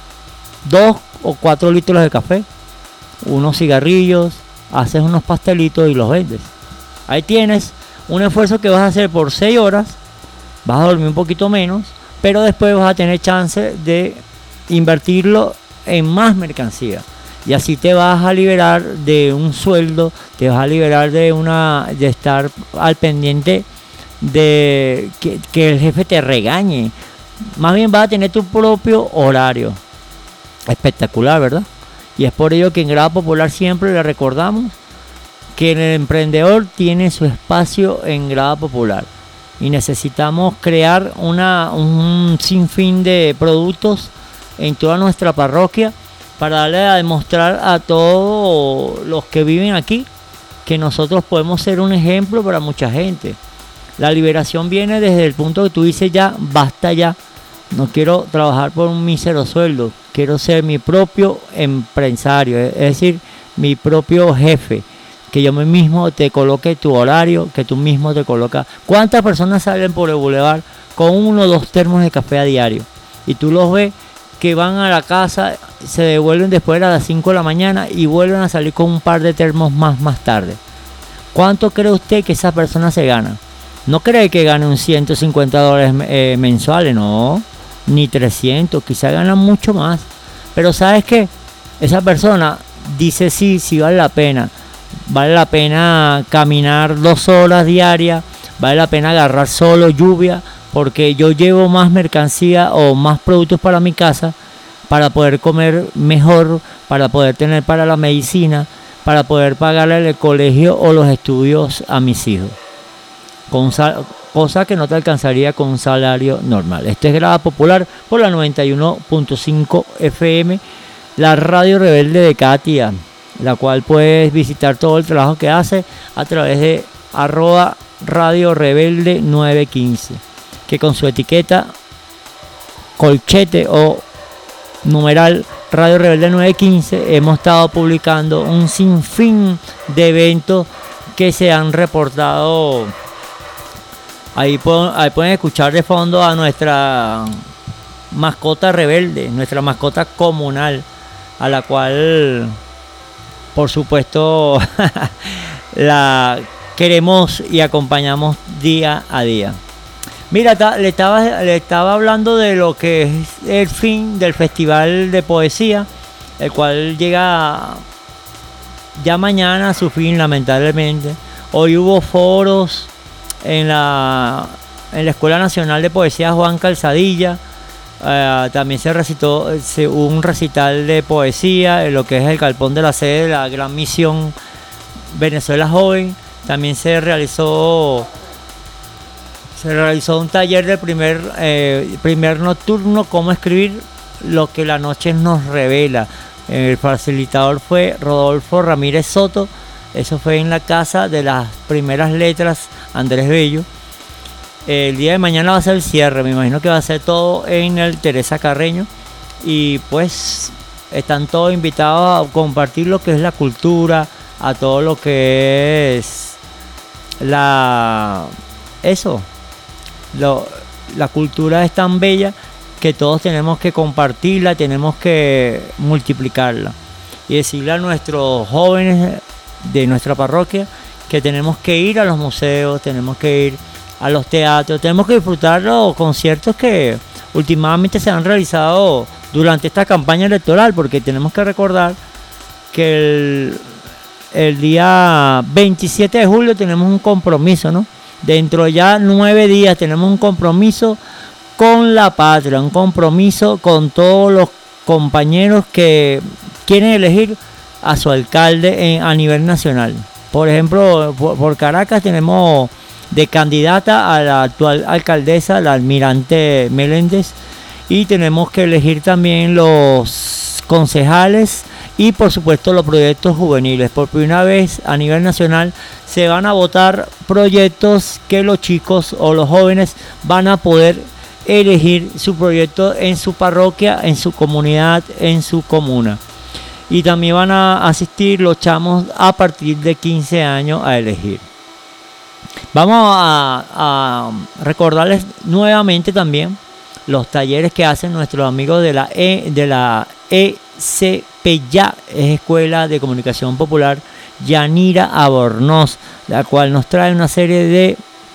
dos o cuatro litros de café, unos cigarrillos, haces unos pastelitos y los vendes. Ahí tienes un esfuerzo que vas a hacer por seis horas, vas a dormir un poquito menos, pero después vas a tener chance de invertirlo en más mercancía. Y así te vas a liberar de un sueldo, te vas a liberar de una de estar al pendiente de que, que el jefe te regañe. Más bien vas a tener tu propio horario. Espectacular, ¿verdad? Y es por ello que en Grada Popular siempre le recordamos que el emprendedor tiene su espacio en Grada Popular. Y necesitamos crear una, un sinfín de productos en toda nuestra parroquia para darle a demostrar a todos los que viven aquí que nosotros podemos ser un ejemplo para mucha gente. La liberación viene desde el punto que tú dices ya, basta ya, no quiero trabajar por un mísero sueldo, quiero ser mi propio empresario, es decir, mi propio jefe, que yo mismo te coloque tu horario, que tú mismo te colocas. ¿Cuántas personas salen por el bulevar con uno o dos termos de café a diario? Y tú los ves que van a la casa, se devuelven después a las cinco de la mañana y vuelven a salir con un par de termos más más tarde. ¿Cuánto cree usted que esa persona se gana? No cree que gane un ciento cincuenta dólares eh, mensuales, no, ni trescientos, quizá gana mucho más. Pero ¿sabes qué? Esa persona dice sí, sí vale la pena. Vale la pena caminar dos horas diarias, vale la pena agarrar solo lluvia, porque yo llevo más mercancía o más productos para mi casa para poder comer mejor, para poder tener para la medicina, para poder pagarle el colegio o los estudios a mis hijos, con sal, cosa que no te alcanzaría con un salario normal. Esto es Grada Popular por la noventa y uno punto cinco F M, la radio rebelde de Katia, la cual puedes visitar todo el trabajo que hace a través de arroba radio rebelde nueve quince, que con su etiqueta colchete o numeral Radio Rebelde nueve quince hemos estado publicando un sinfín de eventos que se han reportado. Ahí pueden, ahí pueden escuchar de fondo a nuestra mascota rebelde, nuestra mascota comunal, a la cual por supuesto la queremos y acompañamos día a día. Mira, ta, le, estaba, le estaba hablando de lo que es el fin del Festival de Poesía, el cual llega ya mañana a su fin, lamentablemente. Hoy hubo foros en la, en la Escuela Nacional de Poesía Juan Calzadilla. Uh, también se recitó, se, hubo un recital de poesía en lo que es el Galpón de la Sede de la Gran Misión Venezuela Joven. También se realizó se realizó un taller del primer eh, primer nocturno, cómo escribir lo que la noche nos revela. El facilitador fue Rodolfo Ramírez Soto. Eso fue en la Casa de las Primeras Letras Andrés Bello. El día de mañana va a ser el cierre, me imagino que va a ser todo en el Teresa Carreño. Y pues están todos invitados a compartir lo que es la cultura, a todo lo que es la eso. Lo, la cultura es tan bella que todos tenemos que compartirla, tenemos que multiplicarla y decirle a nuestros jóvenes de nuestra parroquia que tenemos que ir a los museos, tenemos que ir a los teatros, tenemos que disfrutar los conciertos que últimamente se han realizado durante esta campaña electoral, porque tenemos que recordar que el, el día veintisiete de julio tenemos un compromiso, ¿no? Dentro de ya nueve días tenemos un compromiso con la patria, un compromiso con todos los compañeros que quieren elegir a su alcalde en, a nivel nacional. Por ejemplo, por, por Caracas tenemos de candidata a la actual alcaldesa, la almirante Meléndez, y tenemos que elegir también los concejales y por supuesto los proyectos juveniles. Por primera vez a nivel nacional se van a votar proyectos que los chicos o los jóvenes van a poder elegir su proyecto en su parroquia, en su comunidad, en su comuna. Y también van a asistir los chamos a partir de quince años a elegir. Vamos a, a recordarles nuevamente también los talleres que hacen nuestros amigos de la, e, de la ESPEYA, es Escuela de Comunicación Popular Yanira Albornoz, la cual nos trae una serie de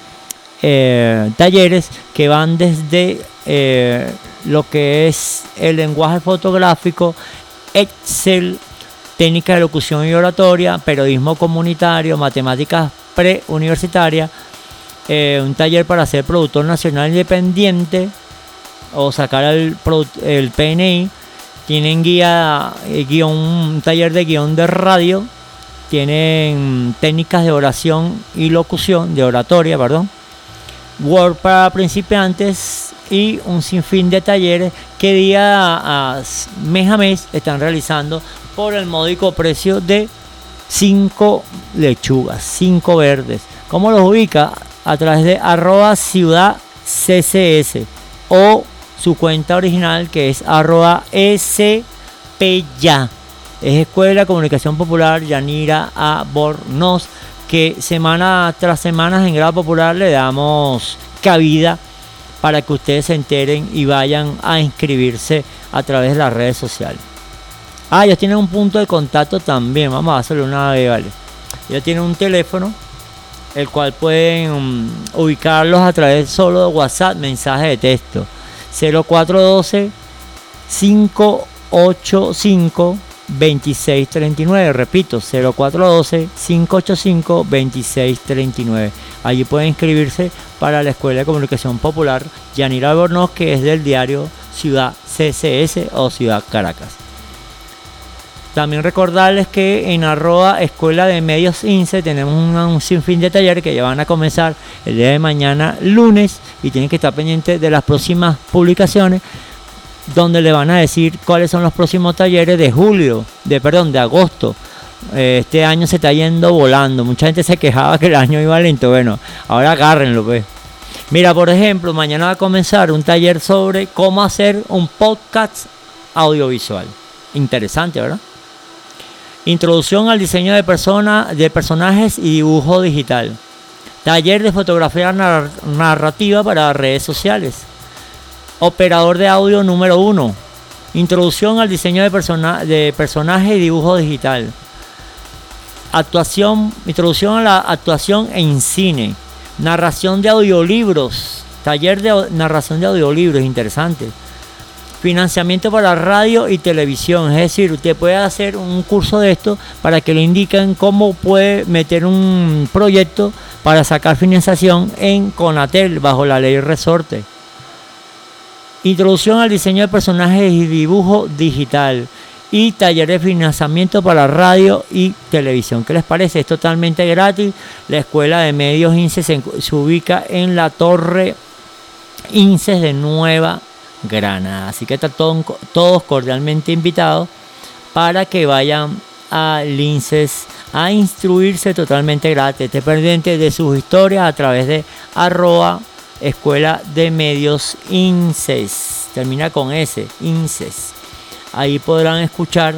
eh, talleres que van desde eh, lo que es el lenguaje fotográfico, Excel, técnica de locución y oratoria, periodismo comunitario, matemáticas preuniversitarias, eh, un taller para ser productor nacional independiente o sacar el, el P N I, tienen guía, eh, guión, un taller de guión de radio, tienen técnicas de oración y locución, de oratoria, perdón, Word para principiantes y un sinfín de talleres que día a, a mes a mes están realizando por el módico precio de cinco lechugas, cinco verdes. ¿Cómo los ubica? A través de arroba ciudad C C S o su cuenta original, que es arroba espeya. Es Escuela de Comunicación Popular Yanira Albornoz, que semana tras semana en grado popular le damos cabida para que ustedes se enteren y vayan a inscribirse a través de las redes sociales. Ah, ellos tienen un punto de contacto también. Vamos a hacerle una vez, vale. Ellos tienen un teléfono, el cual pueden um, ubicarlos a través solo de WhatsApp, mensaje de texto. cero cuatro uno dos, cinco ocho cinco, dos seis tres nueve. Repito, cero cuatro uno dos, cinco ocho cinco, dos seis tres nueve. Allí pueden inscribirse para la Escuela de Comunicación Popular Yanira Albornoz, que es del diario Ciudad C C S o Ciudad Caracas. También recordarles que en arroba Escuela de Medios INSE tenemos un, un sinfín de talleres que ya van a comenzar el día de mañana lunes, y tienen que estar pendientes de las próximas publicaciones, donde le van a decir cuáles son los próximos talleres de julio, de perdón, de agosto. Este año se está yendo volando. Mucha gente se quejaba que el año iba lento. Bueno, ahora agárrenlo, pues. Mira, por ejemplo, mañana va a comenzar un taller sobre cómo hacer un podcast audiovisual. Interesante, ¿verdad? Introducción al diseño de, persona, de personajes y dibujo digital. Taller de fotografía nar- narrativa para redes sociales. Operador de audio número uno. Introducción al diseño de, persona, de personaje y dibujo digital. Actuación, introducción a la actuación en cine. Narración de audiolibros. Taller de narración de audiolibros, interesante. Financiamiento para radio y televisión. Es decir, usted puede hacer un curso de esto para que le indiquen cómo puede meter un proyecto para sacar financiación en Conatel bajo la ley Resorte. Introducción al diseño de personajes y dibujo digital. Y taller de financiamiento para radio y televisión. ¿Qué les parece? Es totalmente gratis. La Escuela de Medios INSE se, se ubica en la Torre INSES de Nueva Granada. Así que están todo, todos cordialmente invitados para que vayan al INSES a instruirse totalmente gratis. Esté pendiente de sus historias a través de arroba Escuela de Medios INSES. Termina con S, INSES. Ahí podrán escuchar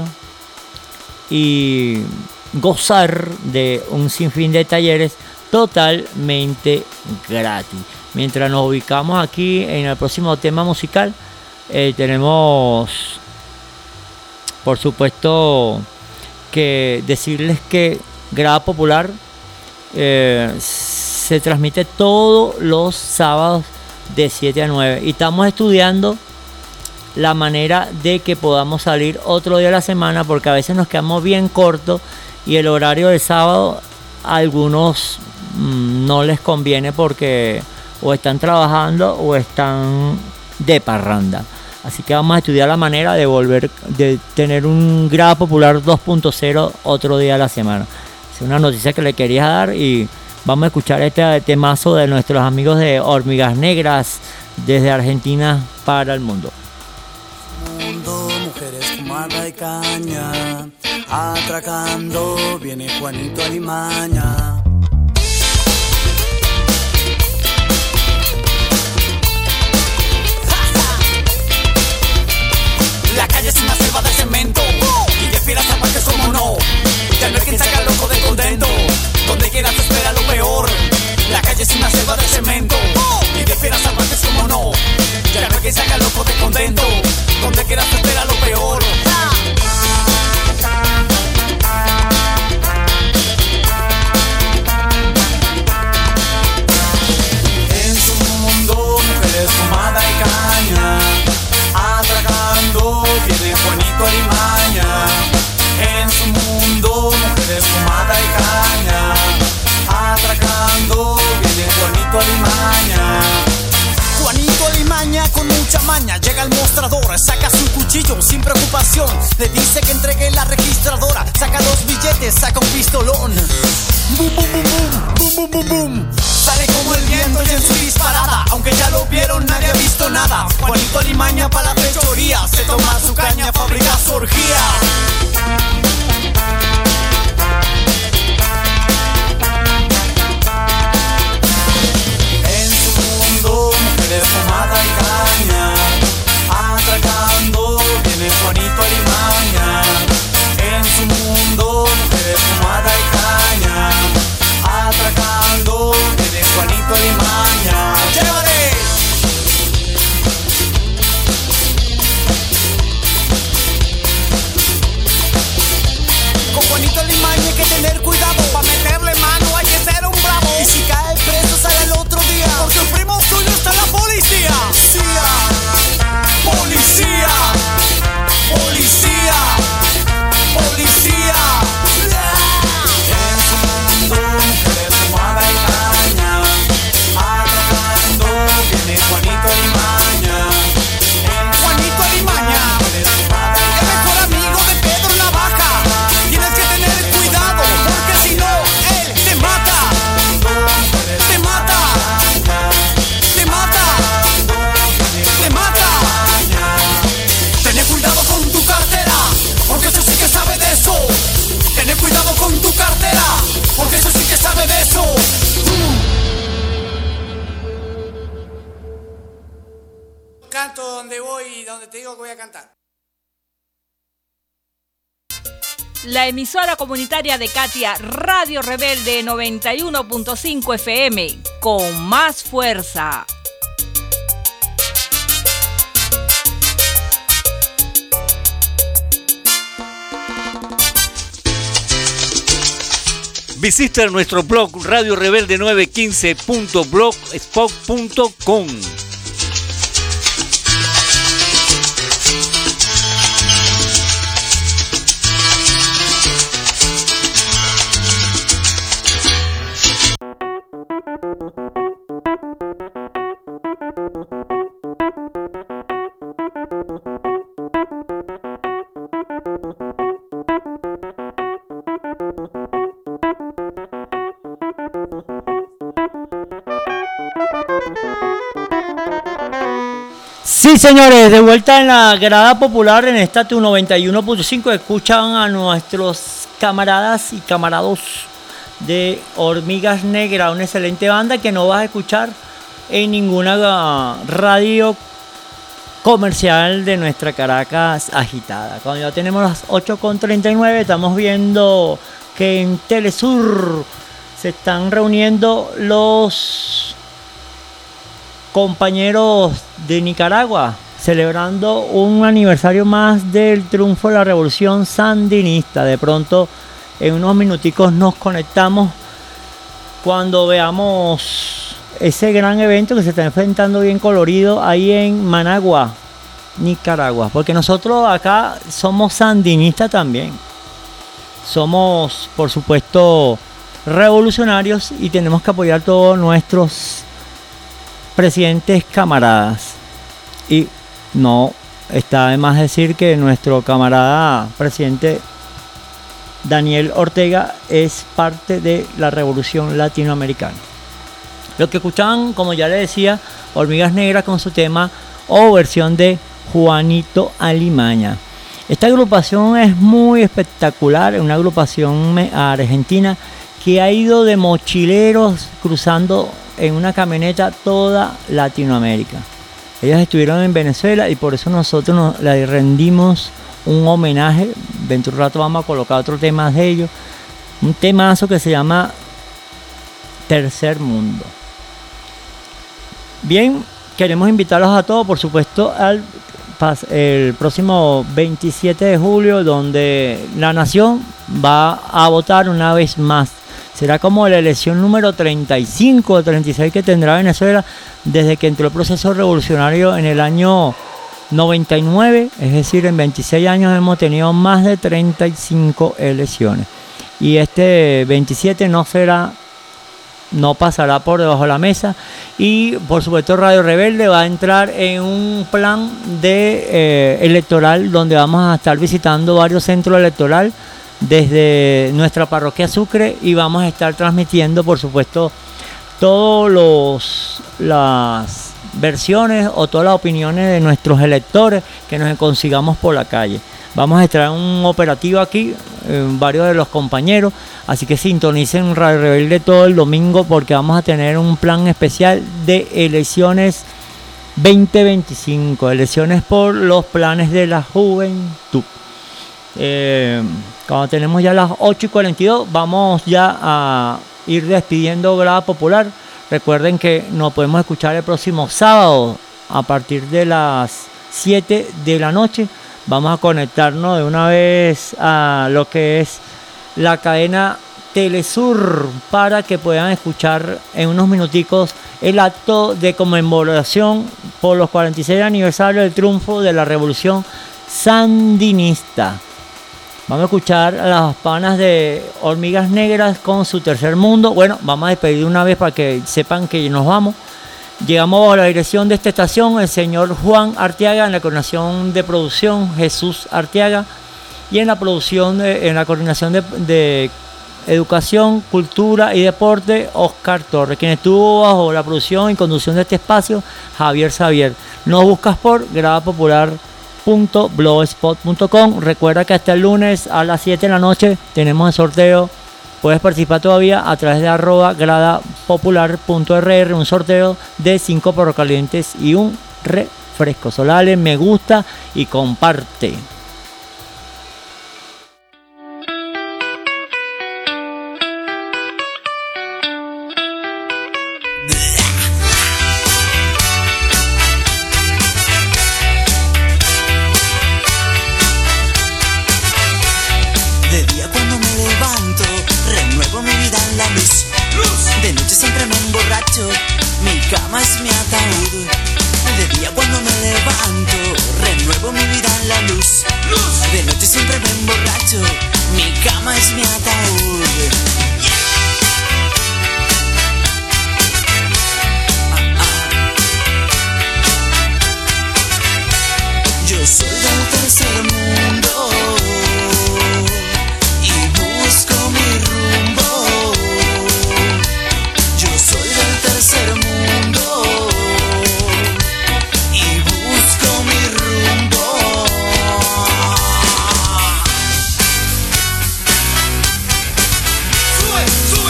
y gozar de un sinfín de talleres totalmente gratis. Mientras nos ubicamos aquí en el próximo tema musical, eh, tenemos, por supuesto, que decirles que Grada Popular eh, se transmite todos los sábados de siete a nueve. Y estamos estudiando la manera de que podamos salir otro día a la semana, porque a veces nos quedamos bien cortos y el horario del sábado a algunos mmm, no les conviene porque o están trabajando o están de parranda. Así que vamos a estudiar la manera de volver, de tener un Grada Popular dos punto cero otro día a la semana. Es una noticia que le quería dar y vamos a escuchar este temazo de nuestros amigos de Hormigas Negras desde Argentina para el mundo. Mundo, mujeres, fumada y caña, atracando, viene Juanito Alimaña. La calle es una selva de cemento y de fieras salvajes como no. Ya no hay quien saca loco de contento, donde quiera te espera lo peor. La calle es una selva de cemento y de fieras salvajes como no. Ya no hay quien saca loco de contento, donde quiera te espera lo peor. administrador saca su cuchillo sin preocupación. Le dice que entregue la registradora. Saca los billetes, saca un pistolón. Boom, boom, boom, boom, boom, boom, boom, boom. Sale como el viento y en su disparada. Aunque ya lo vieron, nadie ha visto nada. Juanito Alimaña pa' la fechoría. Se toma su caña, fabrica su orgía. En su mundo, mujeres, fumada y caña. Atracando, viene Juanito Alimaña. En su mundo, mujeres, fumada y caña. Atracando, viene Juanito Alimaña. ¡Llévale! Con Juanito Alimaña hay que tener cuidado. Pa' meterle mano hay que ser un bravo. Y si cae preso sale el otro día. Porque un primo suyo está en la policía. Policía, policía, policía. En su mundo, mujeres, fumada y caña. Atracando, viene Juanito Alimaña. Juanito Alimaña, el mejor amigo de Pedro Navaja. Tienes que tener cuidado, porque si no, él te mata. Te mata. Te mata. Te mata. Ten cuidado con tu cartera, porque eso sí que sabe de eso. Ten cuidado con tu cartera, porque eso sí que sabe de eso. Canto donde voy, donde te digo que voy a cantar. La emisora comunitaria de Katia, Radio Rebelde noventa y uno punto cinco F M, con más fuerza. Visita nuestro blog radio rebelde novecientos quince punto blogspot punto com. Sí, señores, de vuelta en la grada popular en Estatus noventa y uno punto cinco. Escuchan a nuestros camaradas y camarados de Hormigas Negras, una excelente banda que no vas a escuchar en ninguna radio comercial de nuestra Caracas agitada. Cuando ya tenemos las ocho con treinta y nueve, estamos viendo que en Telesur se están reuniendo los compañeros de Nicaragua, celebrando un aniversario más del triunfo de la revolución sandinista. De pronto, en unos minuticos nos conectamos cuando veamos ese gran evento que se está enfrentando bien colorido ahí en Managua, Nicaragua. Porque nosotros acá somos sandinistas también. Somos, por supuesto, revolucionarios y tenemos que apoyar a todos nuestros presidentes camaradas. Y no está de más decir que nuestro camarada presidente Daniel Ortega es parte de la revolución latinoamericana. Lo que escuchaban, como ya les decía, Hormigas Negras con su tema o versión de Juanito Alimaña. Esta agrupación es muy espectacular, es una agrupación argentina que ha ido de mochileros cruzando en una camioneta toda Latinoamérica. Ellos estuvieron en Venezuela y por eso nosotros nos, le rendimos un homenaje. Dentro de un rato vamos a colocar otro tema de ellos. Un temazo que se llama Tercer Mundo. Bien, queremos invitarlos a todos, por supuesto, al el próximo veintisiete de julio, donde la nación va a votar una vez más. Será como la elección número treinta y cinco o treinta y seis que tendrá Venezuela desde que entró el proceso revolucionario en el año noventa y nueve, es decir, en veintiséis años hemos tenido más de treinta y cinco elecciones. Y este veintisiete no será no pasará por debajo de la mesa. Y por supuesto Radio Rebelde va a entrar en un plan de eh, electoral donde vamos a estar visitando varios centros electorales desde nuestra parroquia Sucre y vamos a estar transmitiendo por supuesto todas los las versiones o todas las opiniones de nuestros electores que nos consigamos por la calle. Vamos a estar en un operativo aquí, eh, varios de los compañeros, así que sintonicen Radio Rebelde todo el domingo porque vamos a tener un plan especial de elecciones veinte veinticinco, elecciones por los planes de la juventud. Eh, cuando tenemos ya las ocho y cuarenta y dos, vamos ya a ir despidiendo Grada Popular. Recuerden que nos podemos escuchar el próximo sábado a partir de las siete de la noche. Vamos a conectarnos de una vez a lo que es la cadena Telesur para que puedan escuchar en unos minuticos el acto de conmemoración por los cuarenta y seis aniversarios del triunfo de la Revolución Sandinista. Vamos a escuchar a las panas de Hormigas Negras con su Tercer Mundo. Bueno, vamos a despedir una vez para que sepan que nos vamos. Llegamos a la dirección de esta estación, el señor Juan Arteaga, en la coordinación de producción Jesús Arteaga y en la producción, de, en la coordinación de, de educación, cultura y deporte, Oscar Torres, quien estuvo bajo la producción y conducción de este espacio, Javier Xavier. Nos buscas por grada popular punto blogspot punto com. Recuerda que hasta el lunes a las siete de la noche tenemos el sorteo. Puedes participar todavía a través de arroba grada popular punto r r, un sorteo de cinco perros calientes y un refresco. Solale, me gusta y comparte. De noche siempre me emborracho, mi cama es mi ataúd. De día cuando me levanto, renuevo mi vida en la luz. De noche siempre me emborracho, mi cama es mi ataúd. Ah, ah. Yo soy del tercer mundo y busco mi rumbo. Tercer mundo y busco mi rumbo. Sube, sube.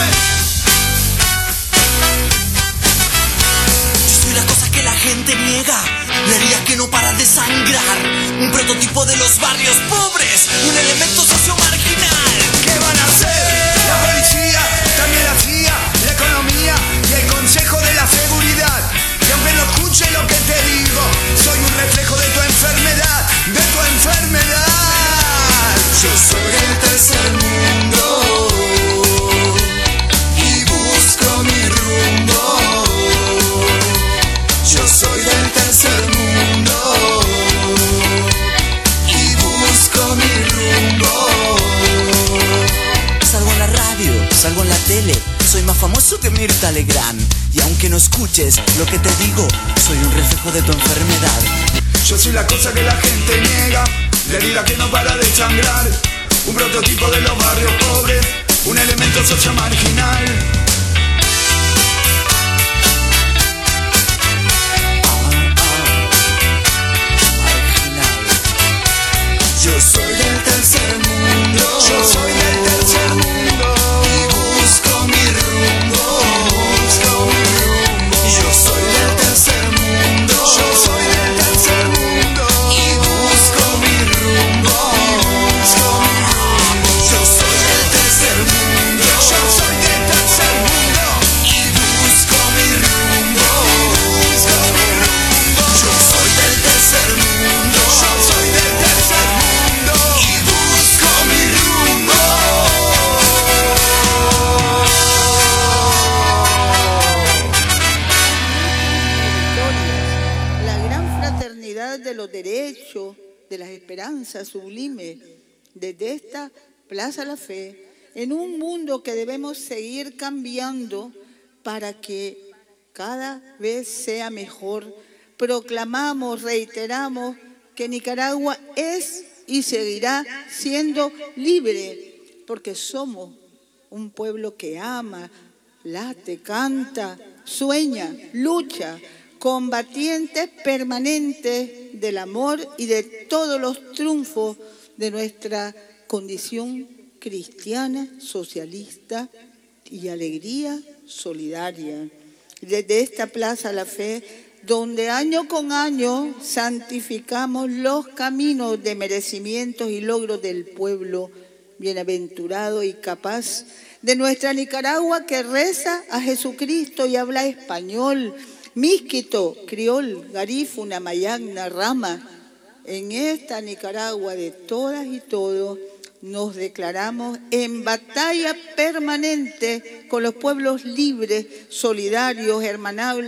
Yo soy la cosa que la gente niega, la herida que no para de sangrar, un prototipo de los barrios pobres, un elemento socio-marginal. ¿Qué van a hacer? La policía, también la C I A, la economía y el Consejo de la Seguridad. Y aunque no escuche lo que te digo, soy un reflejo de tu enfermedad, de tu enfermedad. Yo soy del tercer mundo y busco mi rumbo. Yo soy del tercer mundo y busco mi rumbo. Salgo en la radio, salgo en la tele, soy más famoso que Mirta Legrand. Y aunque no escuches lo que te digo, soy un reflejo de tu enfermedad. Yo soy la cosa que la gente niega, la herida que no para de sangrar, un prototipo de los barrios pobres, un elemento socio marginal. Yo soy del tercer mundo. Yo soy del tercer mundo y busco mi rumbo. Busco mi rumbo. Yo soy del tercer mundo. Yo soy del tercer mundo y busco mi rumbo. Busco mi rumbo. Yo soy del tercer mundo. Yo soy del tercer mundo y busco mi rumbo. Busco mi rumbo. Yo soy del tercer mundo. Yo soy del tercer mundo y busco mi rumbo. La gran fraternidad de los derechos, de las esperanzas sublimes, desde esta Plaza La Fe, en un mundo que debemos seguir cambiando para que cada vez sea mejor. Proclamamos, reiteramos que Nicaragua es y seguirá siendo libre, porque somos un pueblo que ama, late, canta, sueña, lucha, combatientes permanentes del amor y de todos los triunfos de nuestra condición cristiana, socialista y alegría solidaria. Desde esta Plaza La Fe, donde año con año santificamos los caminos de merecimientos y logros del pueblo bienaventurado y capaz de nuestra Nicaragua, que reza a Jesucristo y habla español, mísquito, criol, garífuna, mayagna, rama. En esta Nicaragua de todas y todos nos declaramos en batalla permanente con los pueblos libres, solidarios, hermanables,